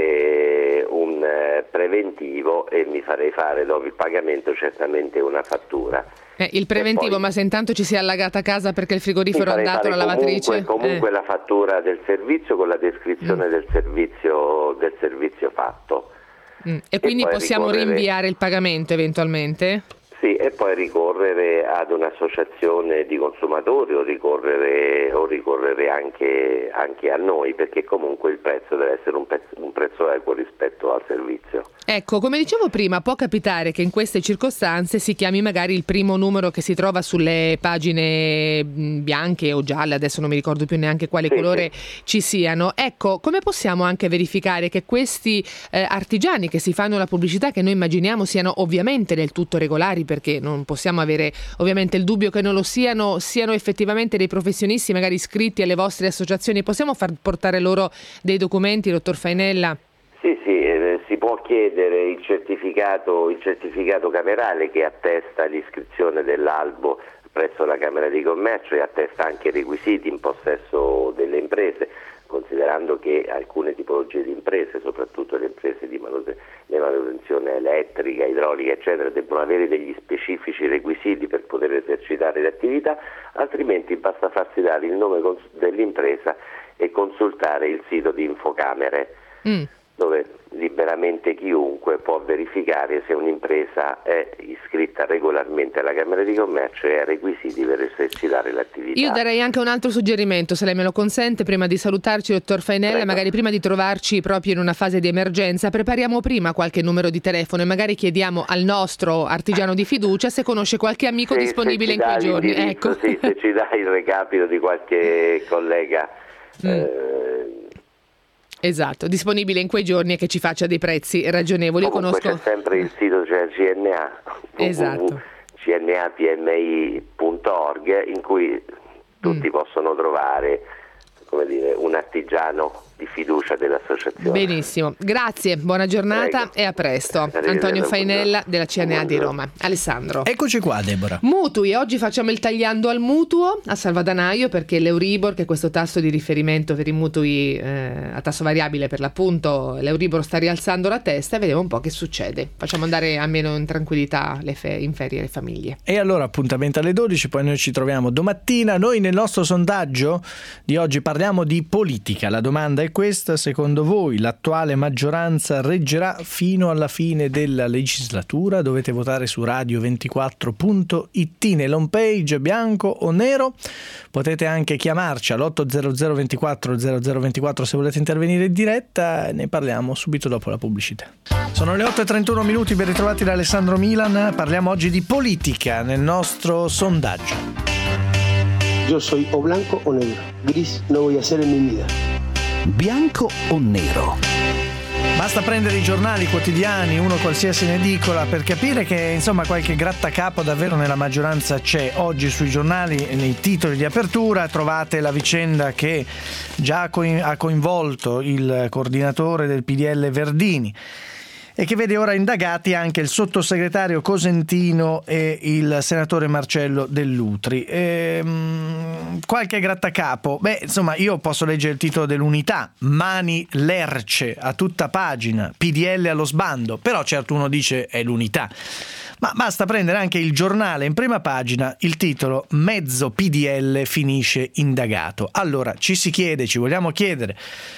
fare un eh, preventivo e mi farei fare dopo il pagamento certamente una fattura. Eh, il preventivo, poi, ma se intanto ci si è allagata a casa perché il frigorifero è andato, la lavatrice? Comunque, comunque eh. la fattura del servizio con la descrizione mm. del servizio del servizio fatto. Mm. E quindi e possiamo ricorrere... rinviare il pagamento eventualmente? Sì, e poi ricorrere ad un'associazione di consumatori o ricorrere, o ricorrere anche, anche a noi, perché comunque il prezzo deve essere un, pezzo, un prezzo equo rispetto al servizio. Ecco, come dicevo prima, può capitare che in queste circostanze si chiami magari il primo numero che si trova sulle pagine bianche o gialle, adesso non mi ricordo più neanche quale sì, colore sì. ci siano. Ecco, come possiamo anche verificare che questi eh, artigiani che si fanno la pubblicità, che noi immaginiamo siano ovviamente del tutto regolari, perché non possiamo avere ovviamente il dubbio che non lo siano, siano effettivamente dei professionisti magari iscritti alle vostre associazioni? Possiamo far portare loro dei documenti, dottor Fainella? Sì, sì, eh, si può chiedere il certificato, il certificato camerale che attesta l'iscrizione dell'albo presso la Camera di Commercio e attesta anche i requisiti in possesso delle imprese, considerando che alcune tipologie di imprese, soprattutto le imprese di manutenzione elettrica, idraulica eccetera, debbono avere degli specifici requisiti per poter esercitare le attività, altrimenti basta farsi dare il nome dell'impresa e consultare il sito di Infocamere, mm. dove liberamente chiunque può verificare se un'impresa è iscritta regolarmente alla Camera di Commercio e ha requisiti per esercitare l'attività. Io darei anche un altro suggerimento, se lei me lo consente, prima di salutarci, dottor Fainella. Prego. Magari prima di trovarci proprio in una fase di emergenza, prepariamo prima qualche numero di telefono e magari chiediamo al nostro artigiano di fiducia se conosce qualche amico se, disponibile se in quei giorni. Ecco. Sì, se ci dai il recapito di qualche collega mm. eh, esatto, disponibile in quei giorni e che ci faccia dei prezzi ragionevoli. Io comunque conosco c'è sempre il sito, cioè C N A, esatto. c n a p m i punto org, in cui tutti mm. possono trovare, come dire, un artigiano di fiducia dell'associazione. Benissimo, grazie, buona giornata. Prego. E a presto. Antonio Fainella della C N A di Roma. Alessandro. Eccoci qua, Deborah. Mutui, oggi facciamo il tagliando al mutuo a salvadanaio, perché l'Euribor, che è questo tasso di riferimento per i mutui eh, a tasso variabile per l'appunto, l'Euribor sta rialzando la testa e vediamo un po' che succede. Facciamo andare almeno in tranquillità le fe- in ferie le famiglie. E allora appuntamento alle dodici, poi noi ci troviamo domattina. Noi nel nostro sondaggio di oggi parliamo di politica. La domanda è questa: secondo voi l'attuale maggioranza reggerà fino alla fine della legislatura? Dovete votare su radio ventiquattro punto it nell'home page, bianco o nero. Potete anche chiamarci all'ottocento ventiquattro zero zero ventiquattro se volete intervenire in diretta. Ne parliamo subito dopo la pubblicità. Sono le otto e trentuno minuti, ben ritrovati da Alessandro Milan. Parliamo oggi di politica nel nostro sondaggio. Yo soy o blanco o negro. Gris no voy a hacer en mi vida. Bianco o nero? Basta prendere i giornali quotidiani, uno qualsiasi in edicola, per capire che insomma qualche grattacapo davvero nella maggioranza c'è. Oggi sui giornali, nei titoli di apertura, trovate la vicenda che già ha coinvolto il coordinatore del P D L Verdini e che vede ora indagati anche il sottosegretario Cosentino e il senatore Marcello Dell'Utri. Ehm, qualche grattacapo? Beh, insomma, io posso leggere il titolo dell'Unità: Mani Lerce a tutta pagina, P D L allo sbando, però certo uno dice è l'Unità. Ma basta prendere anche il Giornale in prima pagina, il titolo: mezzo P D L finisce indagato. Allora ci si chiede, ci vogliamo chiedere,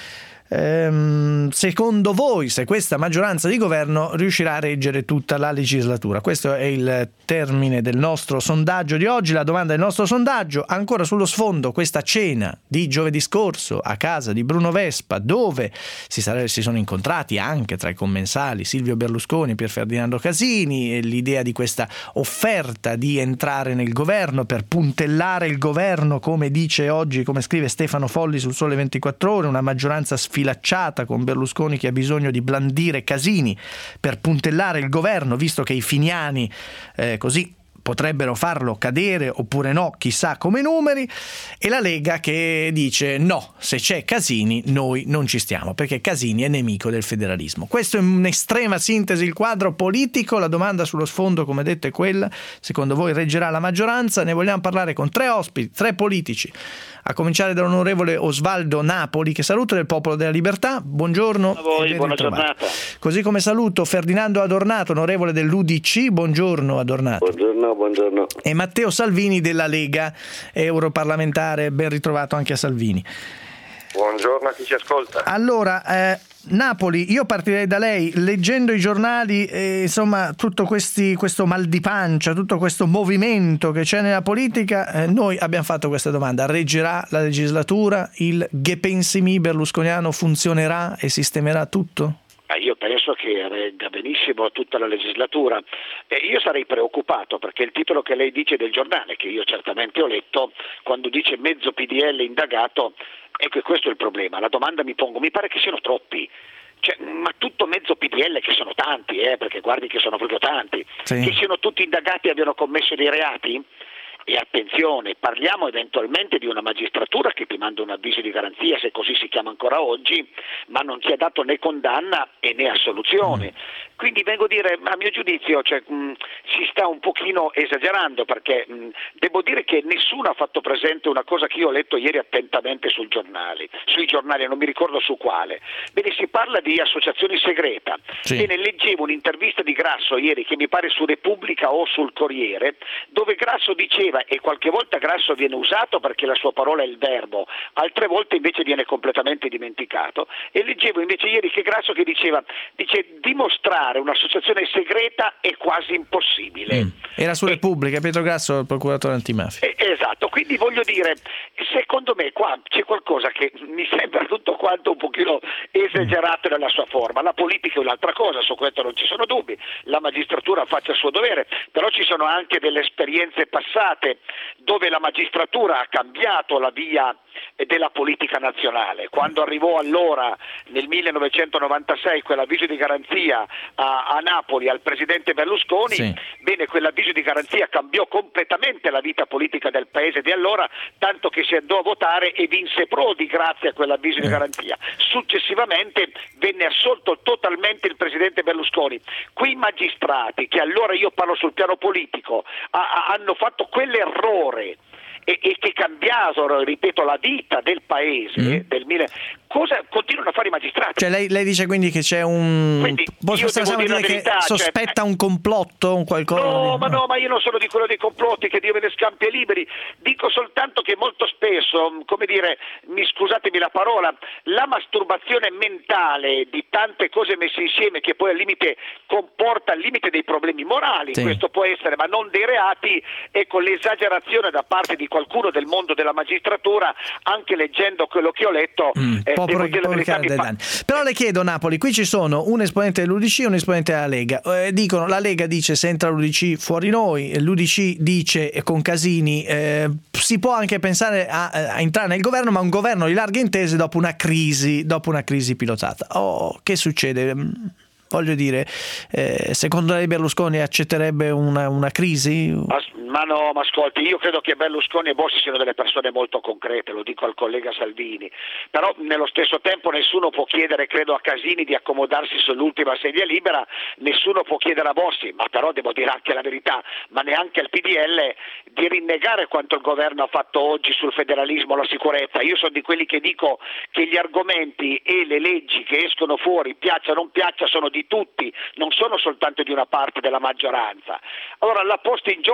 ehm, secondo voi, se questa maggioranza di governo riuscirà a reggere tutta la legislatura? Questo è il termine del nostro sondaggio di oggi, la domanda del nostro sondaggio. Ancora sullo sfondo questa cena di giovedì scorso a casa di Bruno Vespa, dove si, sare- si sono incontrati anche tra i commensali Silvio Berlusconi e Pier Ferdinando Casini, e l'idea di questa offerta di entrare nel governo per puntellare il governo, come dice oggi, come scrive Stefano Folli sul Sole ventiquattro Ore, una maggioranza sfilacciata con Berlusconi che ha bisogno di blandire Casini per puntellare il governo, visto che i finiani eh, così potrebbero farlo cadere oppure no, chissà come numeri, e la Lega che dice no, se c'è Casini noi non ci stiamo, perché Casini è nemico del federalismo. Questo è un'estrema sintesi il quadro politico. La domanda sullo sfondo, come detto, è quella: secondo voi reggerà la maggioranza? Ne vogliamo parlare con tre ospiti, tre politici, a cominciare dall'onorevole Osvaldo Napoli, che saluto, del Popolo della Libertà. Buongiorno a voi, buona giornata. Così come saluto Ferdinando Adornato, onorevole dell'U D C. Buongiorno Adornato. Buongiorno, buongiorno. E Matteo Salvini della Lega, europarlamentare. Ben ritrovato anche a Salvini. Buongiorno a chi ci ascolta. Allora, eh, Napoli, io partirei da lei. Leggendo i giornali, eh, insomma, tutto questi, questo mal di pancia, tutto questo movimento che c'è nella politica, eh, noi abbiamo fatto questa domanda: reggerà la legislatura? Il Gepensimi berlusconiano funzionerà e sistemerà tutto? Io penso che regga benissimo tutta la legislatura. E io sarei preoccupato, perché il titolo che lei dice del giornale, che io certamente ho letto, quando dice mezzo P D L indagato, ecco, che questo è il problema. La domanda mi pongo: mi pare che siano troppi. Cioè, ma tutto mezzo P D L, che sono tanti, eh, perché guardi che sono proprio tanti, sì. Che siano tutti indagati e abbiano commesso dei reati? E attenzione, parliamo eventualmente di una magistratura che ti manda un avviso di garanzia, se così si chiama ancora oggi, ma non ti ha dato né condanna e né assoluzione. Mm. Quindi vengo a dire, a mio giudizio, cioè, mh, si sta un pochino esagerando, perché mh, devo dire che nessuno ha fatto presente una cosa che io ho letto ieri attentamente sul giornale, sui giornali, non mi ricordo su quale. Bene, si parla di associazioni segreta. Sì. Bene, leggevo un'intervista di Grasso ieri, che mi pare su Repubblica o sul Corriere, dove Grasso diceva, e qualche volta Grasso viene usato perché la sua parola è il verbo, altre volte invece viene completamente dimenticato, e leggevo invece ieri che Grasso che diceva, dice, dimostrare un'associazione segreta è quasi impossibile. Mm. Era su Repubblica, e, Pietro Grasso, il procuratore antimafia. Eh, esatto, quindi voglio dire, secondo me qua c'è qualcosa che mi sembra tutto quanto un pochino esagerato mm. nella sua forma. La politica è un'altra cosa, su questo non ci sono dubbi, la magistratura faccia il suo dovere, però ci sono anche delle esperienze passate dove la magistratura ha cambiato la via della politica nazionale. Quando arrivò allora nel millenovecentonovantasei quell'avviso di garanzia a, a Napoli al presidente Berlusconi, sì. Bene, quell'avviso di garanzia cambiò completamente la vita politica del paese di allora, tanto che si andò a votare e vinse Prodi grazie a quell'avviso eh. di garanzia. Successivamente venne assolto totalmente il presidente Berlusconi. Quei magistrati che allora, io parlo sul piano politico, ha, hanno fatto quell'errore e, e che cambiato, ripeto, la vita del paese, mm. del mille... cosa continuano a fare i magistrati? Cioè lei, lei dice quindi che c'è un... Quindi, possiamo dire, dire verità, che sospetta cioè... un complotto, un qualcosa? No, di... ma no, ma io non sono di quello dei complotti, che Dio me ne scampi e liberi. Dico soltanto che molto spesso, come dire, mi scusatemi la parola, la masturbazione mentale di tante cose messe insieme, che poi al limite comporta al limite dei problemi morali, sì. Questo può essere, ma non dei reati, ecco, l'esagerazione da parte di qualcuno del mondo della magistratura, anche leggendo quello che ho letto, mm, eh, devo dire la verità, mi fa... Però le chiedo, Napoli, qui ci sono un esponente dell'U D C e un esponente della Lega, eh, dicono, la Lega dice se entra l'U D C fuori noi, l'U D C dice con Casini eh, si può anche pensare a, a entrare nel governo, ma un governo di larghe intese dopo una crisi, dopo una crisi pilotata. Oh, che succede? Voglio dire, eh, secondo lei Berlusconi accetterebbe una, una crisi? Ma no, ma ascolti, io credo che Berlusconi e Bossi siano delle persone molto concrete, lo dico al collega Salvini, però nello stesso tempo nessuno può chiedere, credo, a Casini di accomodarsi sull'ultima sedia libera, nessuno può chiedere a Bossi, ma però devo dire anche la verità, ma neanche al P D L, di rinnegare quanto il governo ha fatto oggi sul federalismo, la sicurezza. Io sono di quelli che dico che gli argomenti e le leggi che escono fuori, piaccia o non piaccia, sono di tutti, non sono soltanto di una parte della maggioranza. Allora la posta in gioco è molto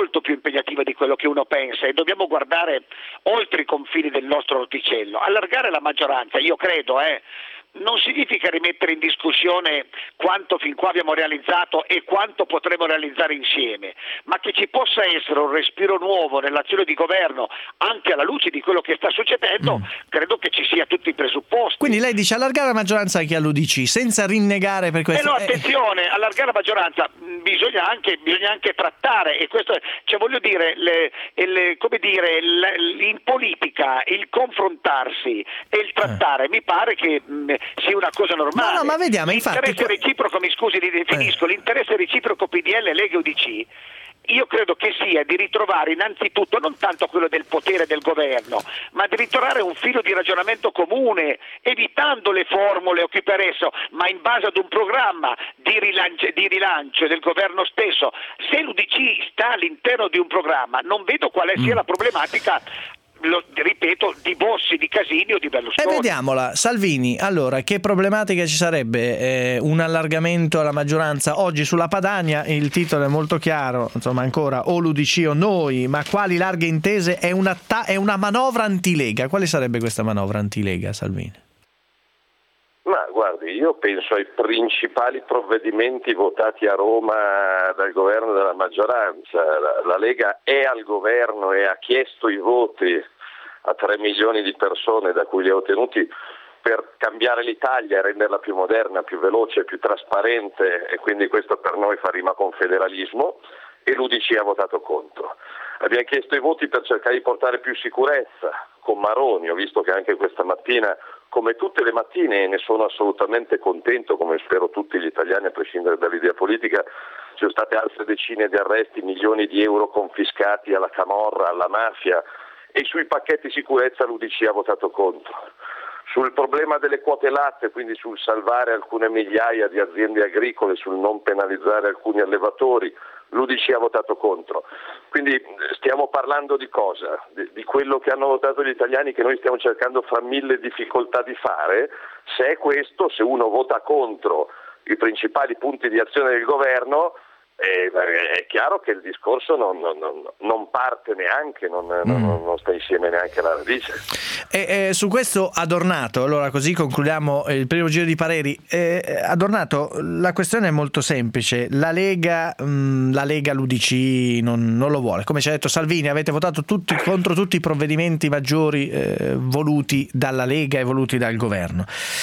molto più impegnativa di quello che uno pensa e dobbiamo guardare oltre i confini del nostro orticello. Allargare la maggioranza, io credo, eh, non significa rimettere in discussione quanto fin qua abbiamo realizzato e quanto potremo realizzare insieme, ma che ci possa essere un respiro nuovo nell'azione di governo anche alla luce di quello che sta succedendo, mm. credo che ci sia tutti i presupposti. Quindi lei dice allargare la maggioranza anche all'U D C senza rinnegare per questo. Eh no, attenzione, eh. allargare la maggioranza bisogna anche, bisogna anche trattare, e questo, cioè voglio dire, le, le, come dire, le, in politica il confrontarsi e il trattare eh. mi pare che mh, sia una cosa normale. No, no, ma vediamo, l'interesse infatti... reciproco, mi scusi, finisco, eh. l'interesse reciproco P D L, Lega e U D C io credo che sia di ritrovare innanzitutto non tanto quello del potere del governo, ma di ritrovare un filo di ragionamento comune, evitando le formule o chi per esso, ma in base ad un programma di rilancio, di rilancio del governo stesso. Se l'U D C sta all'interno di un programma, non vedo quale sia la problematica, lo ripeto, di Bossi, di Casini o di Berlusconi. E vediamola, Salvini, allora che problematica ci sarebbe? Eh, un allargamento alla maggioranza oggi sulla Padania, il titolo è molto chiaro, insomma ancora o l'U D C o noi, ma quali larghe intese? È una, ta- è una manovra antilega. Quale sarebbe questa manovra antilega, Salvini? Ma guardi, io penso ai principali provvedimenti votati a Roma dal governo e dalla maggioranza. La, la Lega è al governo e ha chiesto i voti a tre milioni di persone, da cui li ha ottenuti, per cambiare l'Italia e renderla più moderna, più veloce, più trasparente, e quindi questo per noi fa rima con federalismo, e l'U D C ha votato contro. Abbiamo chiesto i voti per cercare di portare più sicurezza con Maroni. Ho visto che anche questa mattina, come tutte le mattine, e ne sono assolutamente contento, come spero tutti gli italiani a prescindere dall'idea politica, ci sono state altre decine di arresti, milioni di euro confiscati alla camorra, alla mafia, e sui pacchetti sicurezza l'U D C ha votato contro. Sul problema delle quote latte, quindi sul salvare alcune migliaia di aziende agricole, sul non penalizzare alcuni allevatori, l'U D C ha votato contro. Quindi stiamo parlando di cosa? Di, di quello che hanno votato gli italiani, che noi stiamo cercando fra mille difficoltà di fare. Se è questo, se uno vota contro i principali punti di azione del governo, eh, è chiaro che il discorso non, non, non parte neanche, non, mm. non, non sta insieme neanche alla radice. E, eh, su questo Adornato, allora così concludiamo il primo giro di pareri. Eh, Adornato, la questione è molto semplice. La Lega, mh, la Lega l'U D C non, non lo vuole. Come ci ha detto Salvini, avete votato tutti contro tutti i provvedimenti maggiori eh, voluti dalla Lega e voluti dal governo.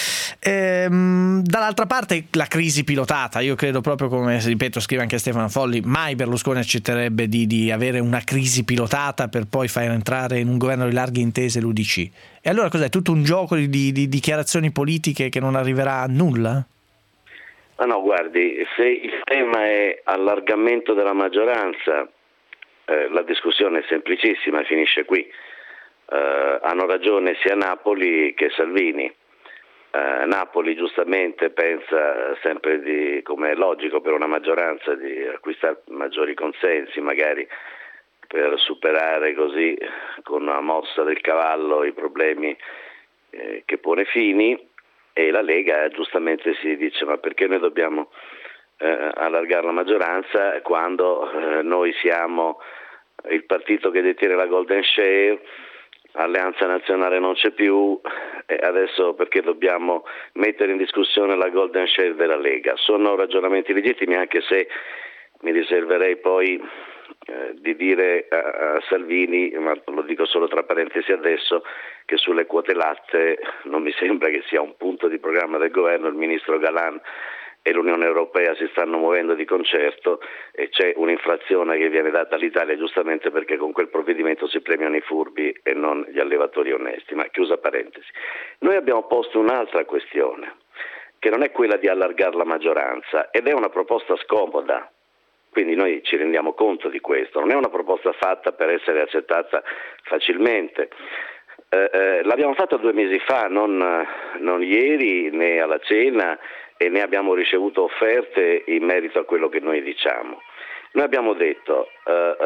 Eh, dall'altra parte la crisi pilotata, io credo proprio, come ripeto scrive anche Stefano Folli, mai Berlusconi accetterebbe di, di avere una crisi pilotata per poi far entrare in un governo di larghe intese l'U D C. E allora cos'è? Tutto un gioco di, di, di dichiarazioni politiche che non arriverà a nulla? Ma no, guardi, se il tema è allargamento della maggioranza, eh, la discussione è semplicissima, finisce qui. Eh, hanno ragione sia Napoli che Salvini. Uh, Napoli giustamente pensa sempre di, come è logico per una maggioranza, di acquistare maggiori consensi, magari per superare così con una mossa del cavallo i problemi eh, che pone Fini, e la Lega giustamente si dice: ma perché noi dobbiamo eh, allargare la maggioranza quando eh, noi siamo il partito che detiene la Golden Share, Alleanza Nazionale non c'è più, e adesso perché dobbiamo mettere in discussione la Golden Share della Lega? Sono ragionamenti legittimi, anche se mi riserverei poi eh, di dire a, a Salvini, ma lo dico solo tra parentesi adesso, che sulle quote latte non mi sembra che sia un punto di programma del governo. Il ministro Galan e l'Unione Europea si stanno muovendo di concerto e c'è un'infrazione che viene data all'Italia giustamente perché con quel provvedimento si premiano i furbi e non gli allevatori onesti. Ma chiusa parentesi, noi abbiamo posto un'altra questione, che non è quella di allargare la maggioranza, ed è una proposta scomoda, quindi noi ci rendiamo conto di questo, non è una proposta fatta per essere accettata facilmente. Eh, eh, l'abbiamo fatta due mesi fa, non, non ieri né alla cena, e ne abbiamo ricevuto offerte in merito a quello che noi diciamo. Noi abbiamo detto uh, uh,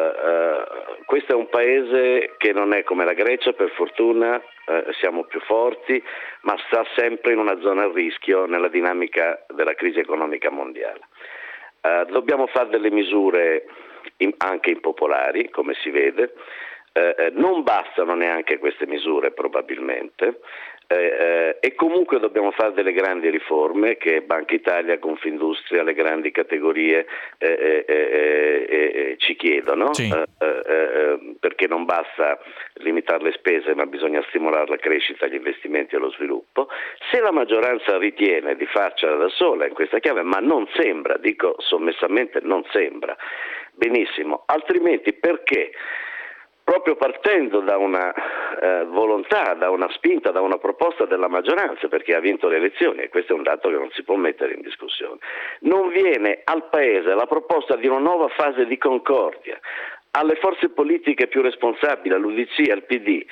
uh, questo è un paese che non è come la Grecia, per fortuna, uh, siamo più forti, ma sta sempre in una zona a rischio nella dinamica della crisi economica mondiale. Uh, dobbiamo fare delle misure anche impopolari, come si vede. Eh, non bastano neanche queste misure probabilmente, eh, eh, e comunque dobbiamo fare delle grandi riforme che Banca Italia, Confindustria, le grandi categorie eh, eh, eh, eh, ci chiedono, sì. eh, eh, perché non basta limitare le spese, ma bisogna stimolare la crescita, gli investimenti e lo sviluppo. Se la maggioranza ritiene di farcela da sola in questa chiave, ma non sembra, dico sommessamente non sembra, benissimo, altrimenti perché? Proprio partendo da una eh, volontà, da una spinta, da una proposta della maggioranza, perché ha vinto le elezioni, e questo è un dato che non si può mettere in discussione, non viene al Paese la proposta di una nuova fase di concordia, alle forze politiche più responsabili, all'U D C, al P D,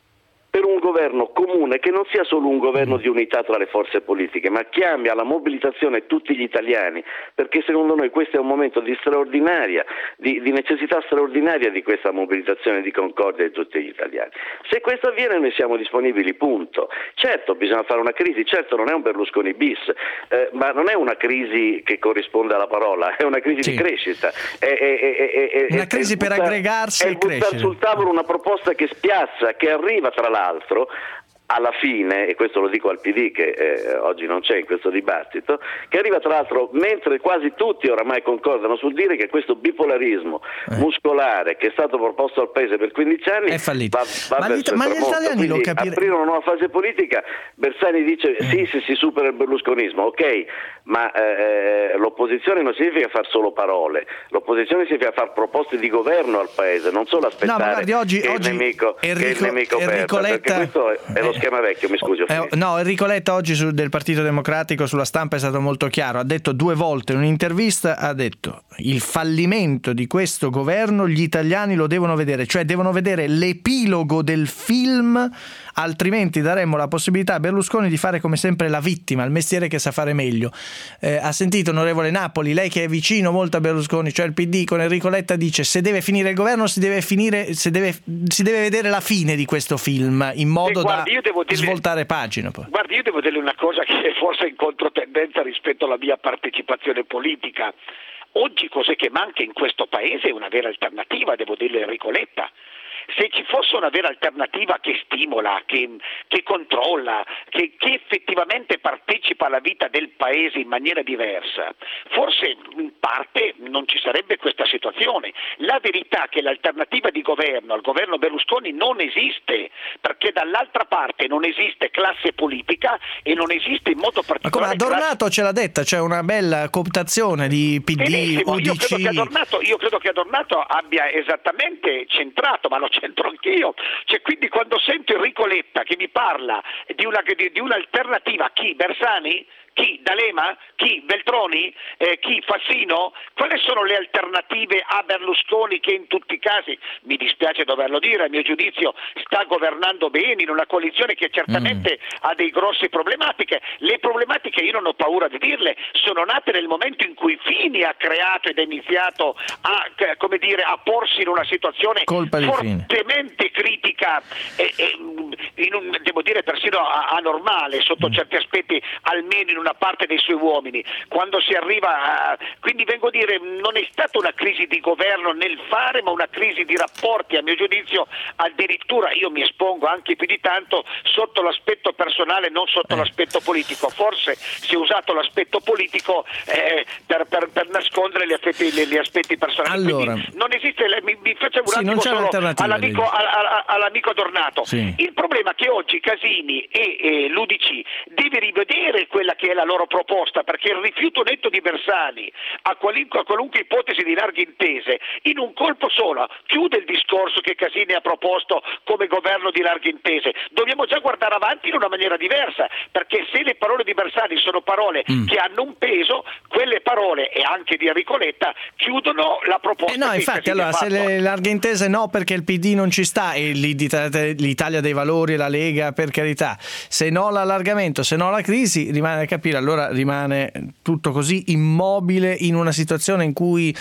per un governo comune che non sia solo un governo di unità tra le forze politiche, ma chiami alla mobilitazione tutti gli italiani, perché secondo noi questo è un momento di straordinaria, di, di necessità straordinaria di questa mobilitazione di concordia di tutti gli italiani. Se questo avviene noi siamo disponibili, punto. Certo, bisogna fare una crisi, certo non è un Berlusconi bis, eh, ma non è una crisi che corrisponde alla parola, è una crisi sì. di crescita. È, è, è, è, una è, crisi è per buttare, aggregarsi è e crescere. È buttare sul tavolo una proposta che spiazza, che arriva tra l'altro alla fine, e questo lo dico al P D che eh, oggi non c'è in questo dibattito, che arriva tra l'altro mentre quasi tutti oramai concordano sul dire che questo bipolarismo eh. muscolare che è stato proposto al Paese per quindici anni è fallito. va, va ma, gli, ma gli italiani lo capirebbero. Aprire una nuova fase politica, Bersani dice eh. sì, se si supera il berlusconismo, ok, ma eh, l'opposizione non significa far solo parole, l'opposizione significa far proposte di governo al Paese, non solo aspettare no, guardi, oggi, che, oggi il nemico, Enrico, che il nemico Enrico perda, Letta, perché questo è, è lo schema vecchio, mi scusi. Eh, no, Enrico Letta oggi su, del Partito Democratico sulla stampa è stato molto chiaro, ha detto due volte in un'intervista, ha detto il fallimento di questo governo gli italiani lo devono vedere, cioè devono vedere l'epilogo del film, altrimenti daremmo la possibilità a Berlusconi di fare come sempre la vittima, il mestiere che sa fare meglio. Eh, ha sentito onorevole Napoli, lei che è vicino molto a Berlusconi, cioè il P D con Enrico Letta dice se deve finire il governo si deve finire, si deve, si deve vedere la fine di questo film in modo eh, guardi, da dirle, svoltare pagina. Poi. Guardi, io devo dirle una cosa che è forse in controtendenza rispetto alla mia partecipazione politica. Oggi cos'è che manca in questo Paese è una vera alternativa, devo dirle Enrico Letta. Se ci fosse una vera alternativa che stimola, che, che controlla, che, che effettivamente partecipa alla vita del Paese in maniera diversa, forse in parte non ci sarebbe questa situazione. La verità è che l'alternativa di governo al governo Berlusconi non esiste, perché dall'altra parte non esiste classe politica e non esiste in modo particolare. Ma come Adornato classe... ce l'ha detta, c'è una bella cooptazione di P D, Benissimo, U D C. Io credo che Adornato, io credo che Adornato abbia esattamente centrato, ma lo centro anch'io, cioè quindi quando sento Enrico Letta che mi parla di, una, di, di un'alternativa, chi? Bersani? Chi? D'Alema? Chi? Veltroni? Eh, chi? Fassino? Quali sono le alternative a Berlusconi che in tutti i casi, mi dispiace doverlo dire, a mio giudizio sta governando bene in una coalizione che certamente mm. ha dei grossi problematiche. Le problematiche, io non ho paura di dirle, sono nate nel momento in cui Fini ha creato ed ha iniziato a, come dire, a porsi in una situazione fortemente critica e, e in un, devo dire persino anormale sotto mm. certi aspetti, almeno in una parte dei suoi uomini. Quando si arriva a... quindi vengo a dire, non è stata una crisi di governo nel fare, ma una crisi di rapporti, a mio giudizio addirittura, io mi espongo anche più di tanto, sotto l'aspetto personale, non sotto eh. l'aspetto politico. Forse si è usato l'aspetto politico eh, per, per, per nascondere gli aspetti, gli aspetti personali. Allora, quindi non esiste, mi, mi faccio un sì, attimo solo all'amico, all, all'amico Adornato. Sì. Il problema è che oggi Casini e, e l'U D C deve rivedere quella che è la loro proposta, perché il rifiuto netto di Bersani a qualunque, a qualunque ipotesi di larghe intese in un colpo solo chiude il discorso che Casini ha proposto come governo di larghe intese. Dobbiamo già guardare avanti in una maniera diversa, perché se le parole di Bersani sono parole mm. che hanno un peso, quelle parole, e anche di Enrico Letta, chiudono la proposta. Eh no, che infatti, Casini allora, se le larghe intese no, perché il P D non ci sta, e l'Italia dei Valori e la Lega, per carità, se no l'allargamento, se no la crisi, rimane da capire, allora rimane tutto così immobile in una situazione in cui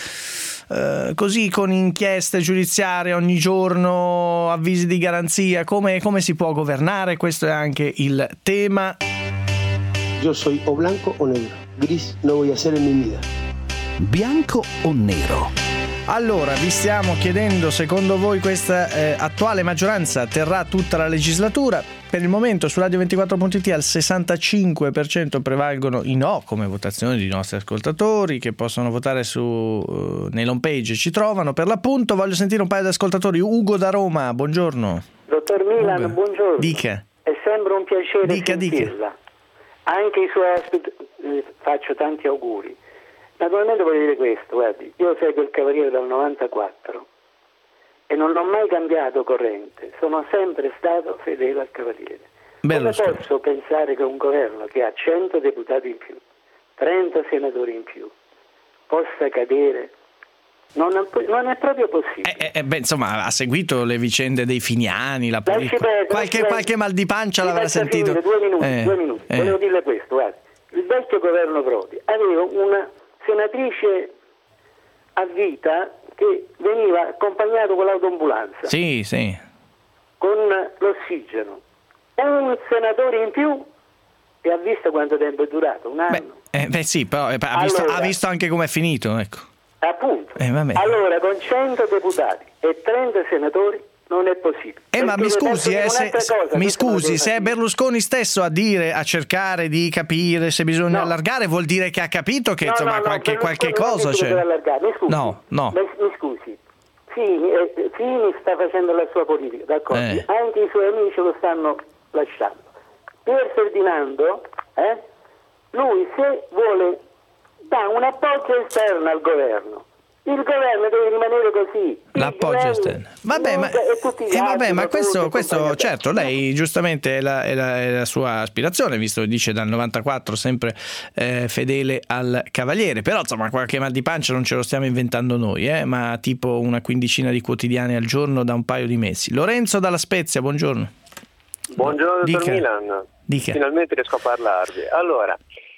eh, così con inchieste giudiziarie ogni giorno, avvisi di garanzia, come, come si può governare? Questo è anche il tema. Yo soy o blanco o negro, gris no voy a ser en mi vida. Bianco o nero? Allora, vi stiamo chiedendo, secondo voi questa eh, attuale maggioranza terrà tutta la legislatura? Per il momento su Radio ventiquattro punto it al sessantacinque per cento prevalgono i no come votazioni di nostri ascoltatori che possono votare su uh, nell'home page, ci trovano per l'appunto. Voglio sentire un paio di ascoltatori. Ugo da Roma, buongiorno. Dottor Milan, Ugo. buongiorno. Dica. È sempre un piacere dica, sentirla. Dica. Anche i suoi ospiti eh, faccio tanti auguri. Naturalmente voglio dire questo, guardi, io seguo il Cavaliere dal novantaquattro e non ho mai cambiato corrente, sono sempre stato fedele al Cavaliere. Bello. Come posso pensare che un governo che ha cento deputati in più, trenta senatori in più, possa cadere? Non è, non è proprio possibile. Eh, eh, beh, insomma, ha seguito le vicende dei Finiani, la Lasci perdere, qualche, lasci qualche mal di pancia Mi l'avrà sentito. Finire, due minuti, eh, due minuti. Eh. Volevo dirle questo, guardi. Il vecchio governo Prodi aveva una senatrice a vita che veniva accompagnato con l'autoambulanza, Sì, sì. con l'ossigeno. Un senatore in più e ha visto quanto tempo è durato, un anno. Beh, eh, beh sì, però eh, ha, visto, Allora, ha visto anche com'è finito, ecco. Appunto. Eh, vabbè. Allora, con cento deputati e trenta senatori non è possibile. Eh, ma Perché mi le posso scusi, dire eh, se, un'altra cosa, mi questa è una scusi, cosa se è sì. Berlusconi stesso a dire, a cercare di capire se bisogna No. allargare, vuol dire che ha capito che No, insomma no, no, qualche, Berlusconi qualche non cosa dice che c'è. deve allargare. Mi scusi. No, no. Mi, mi scusi. Fini, eh, Fini sta facendo la sua politica, d'accordo? Eh. Anche i suoi amici lo stanno lasciando. Pier Ferdinando, eh, lui se vuole dà un appoggio esterno al governo. Il governo deve rimanere così. L'appoggio esterno. Vabbè, ma, e tutti gli eh, vabbè, altri, ma la questo, Turchia, questo compagnia certo, bella. lei giustamente è la, è la, è la sua aspirazione, visto che dice dal novantaquattro sempre eh, fedele al Cavaliere, però insomma qualche mal di pancia non ce lo stiamo inventando noi, eh, ma tipo una quindicina di quotidiani al giorno da un paio di mesi. Lorenzo dalla Spezia, buongiorno. Buongiorno dottor Dica. Milan, Dica. finalmente riesco a parlarvi. Allora,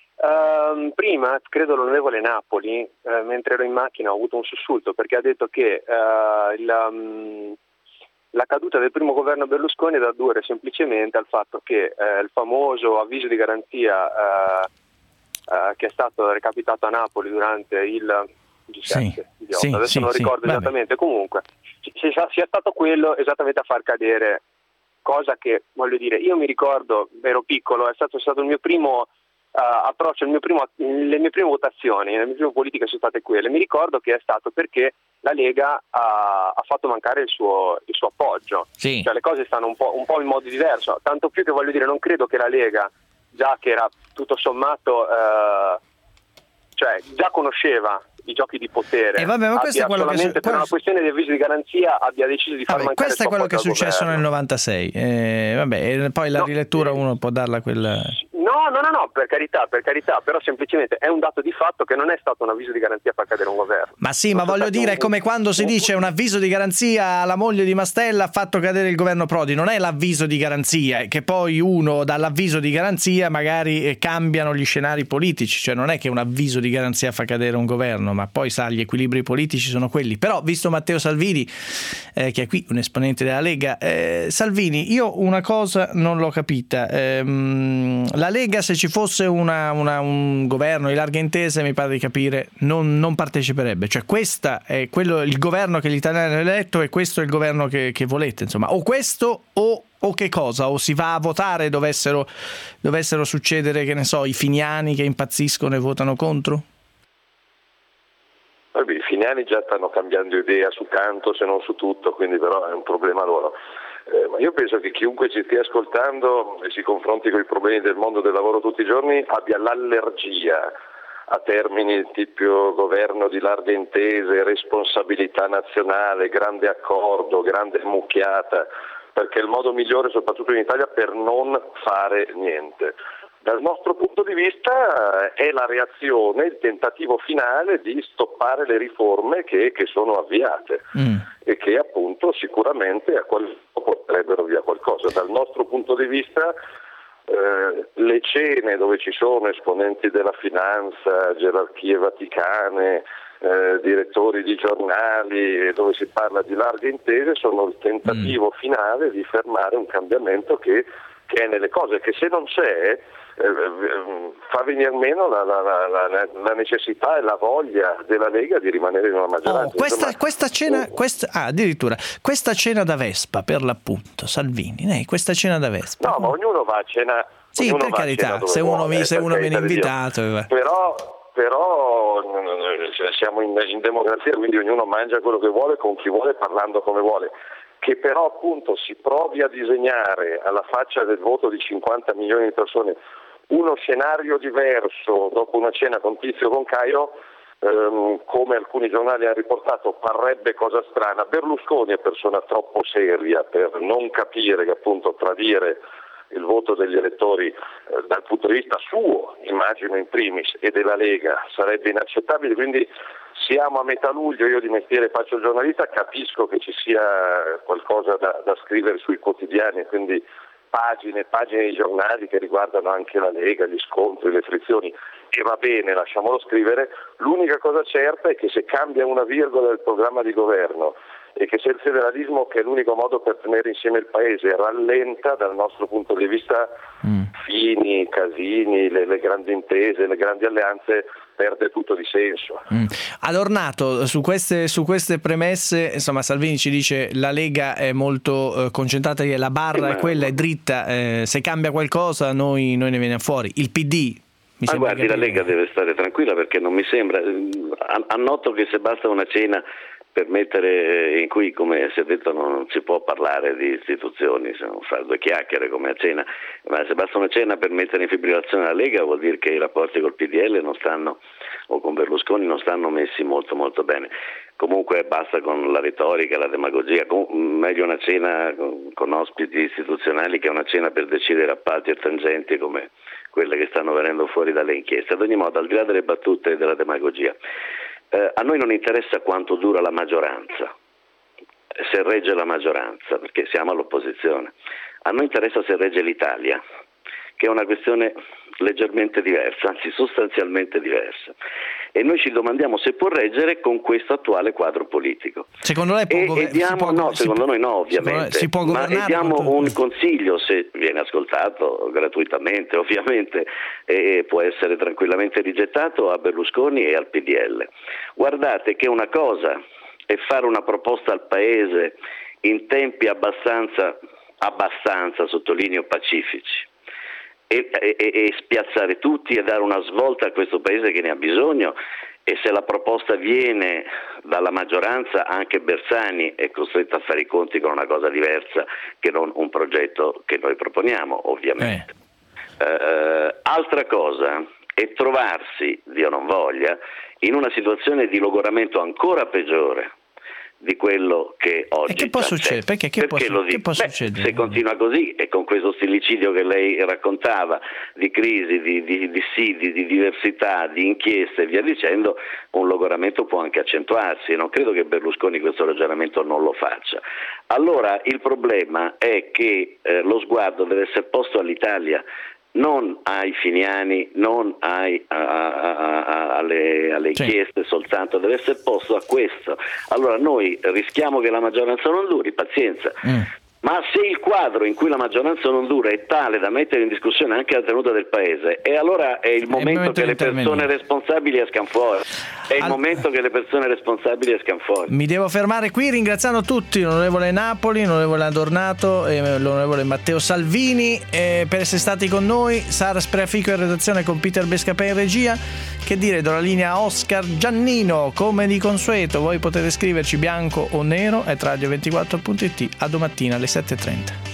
ehm, prima credo l'onorevole Napoli, eh, mentre ero in macchina ho avuto un sussulto perché ha detto che eh, il, um, la caduta del primo governo Berlusconi è da addurre semplicemente al fatto che eh, il famoso avviso di garanzia eh, eh, che è stato recapitato a Napoli durante il G sette, Sì, idiota, sì, adesso sì, non sì, ricordo vabbè. esattamente, comunque sia, sia stato quello esattamente a far cadere, cosa che voglio dire, io mi ricordo, ero piccolo, è stato, è stato il mio primo uh, approccio, il mio primo, le mie prime votazioni, le mie prime politiche sono state quelle. Mi ricordo che è stato perché la Lega ha, ha fatto mancare il suo, il suo appoggio, Sì. cioè le cose stanno un po', un po' in modo diverso, tanto più che voglio dire, non credo che la Lega, già che era tutto sommato, uh, cioè già conosceva i giochi di potere, E vabbè, ma questo abbia è quello che solamente su- per una questione di avviso di garanzia abbia deciso di far Vabbè, mancare questo è il suo quello che è appoggio al successo nel governo. novantasei, eh, vabbè, e poi la No, rilettura eh, uno può darla quella. No, no, no, no, per carità, per carità, però semplicemente è un dato di fatto che non è stato un avviso di garanzia per cadere un governo. Ma sì, ma Non sono voglio stati dire, un- è come quando si un- dice un avviso di garanzia alla moglie di Mastella ha fatto cadere il governo Prodi, non è l'avviso di garanzia, è che poi uno dall'avviso di garanzia magari eh, cambiano gli scenari politici, cioè non è che un avviso di garanzia fa cadere un governo, ma poi sa, gli equilibri politici sono quelli. Però visto Matteo Salvini, eh, che è qui un esponente della Lega, eh, Salvini, io una cosa non l'ho capita, ehm, la Lega se ci fosse una, una, un governo di larga intesa, mi pare di capire, non, non parteciperebbe, cioè questa è quello, il governo che gli italiani hanno eletto e questo è il governo che, che volete, insomma, o questo o, o che cosa, o si va a votare, dovessero, dovessero succedere, che ne so, i finiani che impazziscono e votano contro? Vabbè, i finiani già stanno cambiando idea su tanto se non su tutto, quindi però è un problema loro. Eh, ma io penso che chiunque ci stia ascoltando e si confronti con i problemi del mondo del lavoro tutti i giorni abbia l'allergia a termini tipo governo di larghe intese, responsabilità nazionale, grande accordo, grande mucchiata, perché è il modo migliore, soprattutto in Italia, per non fare niente. Dal nostro punto di vista è la reazione, il tentativo finale di stoppare le riforme che, che sono avviate mm. e che appunto sicuramente a quel porterebbero via qualcosa. Dal nostro punto di vista eh, le cene dove ci sono esponenti della finanza, gerarchie vaticane, eh, direttori di giornali, dove si parla di larghe intese, sono il tentativo mm. finale di fermare un cambiamento che, che è nelle cose, che se non c'è eh, fa venire meno la, la, la, la necessità e la voglia della Lega di rimanere in una maggioranza. Oh, questa, Insomma, questa cena, oh. questa, ah, addirittura questa cena da Vespa, per l'appunto, Salvini, eh, questa cena da Vespa. No, ma ognuno va a cena. Sì, per carità, se uno, vuole, se uno viene invitato. Però, però siamo in, in democrazia, quindi ognuno mangia quello che vuole, con chi vuole, parlando come vuole. Che però appunto si provi a disegnare alla faccia del voto di cinquanta milioni di persone uno scenario diverso dopo una cena con Tizio con Caio, ehm, come alcuni giornali hanno riportato, parrebbe cosa strana. Berlusconi è persona troppo seria per non capire che appunto tradire il voto degli elettori eh, dal punto di vista suo, immagino in primis, e della Lega sarebbe inaccettabile, quindi siamo a metà luglio, io di mestiere faccio il giornalista, capisco che ci sia qualcosa da, da scrivere sui quotidiani, quindi pagine e pagine di giornali che riguardano anche la Lega, gli scontri, le frizioni, e va bene, lasciamolo scrivere. L'unica cosa certa è che se cambia una virgola del programma di governo e che se il federalismo, che è l'unico modo per tenere insieme il paese, rallenta dal nostro punto di vista mm. Fini, Casini, le, le grandi intese, le grandi alleanze, perde tutto di senso. Mm. Adornato, su queste, su queste premesse, insomma, Salvini ci dice la Lega è molto eh, concentrata, la barra è quella, è dritta, eh, se cambia qualcosa noi, noi ne veniamo fuori. Il P D... Mi Ma guardi, la Lega deve stare tranquilla, perché non mi sembra, annoto che se basta una cena per mettere, in cui, come si è detto, non si può parlare di istituzioni, se non fare due chiacchiere come a cena, ma se basta una cena per mettere in fibrillazione la Lega, vuol dire che i rapporti col P D L non stanno, o con Berlusconi, non stanno messi molto molto bene. Comunque basta con la retorica, la demagogia, meglio una cena con, con ospiti istituzionali che una cena per decidere appalti e tangenti come quelle che stanno venendo fuori dalle inchieste. Ad ogni modo, al di là delle battute e della demagogia, eh, a noi non interessa quanto dura la maggioranza, se regge la maggioranza, perché siamo all'opposizione. A noi interessa se regge l'Italia, che è una questione leggermente diversa, anzi sostanzialmente diversa. E noi ci domandiamo se può reggere con questo attuale quadro politico. Secondo lei può e, gover- e diamo, può, no, secondo può, noi no, ovviamente. Si può ma e diamo con... un consiglio, se viene ascoltato gratuitamente, ovviamente, e può essere tranquillamente rigettato, a Berlusconi e al P D L. Guardate che una cosa è fare una proposta al Paese in tempi abbastanza, abbastanza, sottolineo, pacifici. E, e, e spiazzare tutti e dare una svolta a questo paese che ne ha bisogno, e se la proposta viene dalla maggioranza anche Bersani è costretto a fare i conti con una cosa diversa che non un progetto che noi proponiamo, ovviamente. Eh. Eh, altra cosa è trovarsi, Dio non voglia, in una situazione di logoramento ancora peggiore di quello che oggi. E che può succedere? Perché, che Perché può, lo dico? che può Beh, succedere? Se continua così e con questo stillicidio che lei raccontava di crisi, di, di, di sidi, di diversità, di inchieste e via dicendo, un logoramento può anche accentuarsi. Non credo che Berlusconi questo ragionamento non lo faccia. Allora il problema è che eh, lo sguardo deve essere posto all'Italia, non ai finiani, non ai, a, a, a, alle, alle inchieste, sì. Soltanto deve essere posto a questo. Allora noi rischiamo che la maggioranza non duri, pazienza. Mm. Ma se il quadro in cui la maggioranza non dura è tale da mettere in discussione anche la tenuta del Paese, e allora è il momento, momento che le persone responsabili escano fuori. È il All... momento che le persone responsabili escano fuori. Mi devo fermare qui ringraziando tutti, l'onorevole Napoli, l'onorevole Adornato e l'onorevole Matteo Salvini eh, per essere stati con noi. Sara Spreafico in redazione con Peter Bescapè in regia. Che dire, do la linea a Oscar Giannino, come di consueto. Voi potete scriverci bianco o nero at radio ventiquattro punto it. A domattina alle sette e trenta.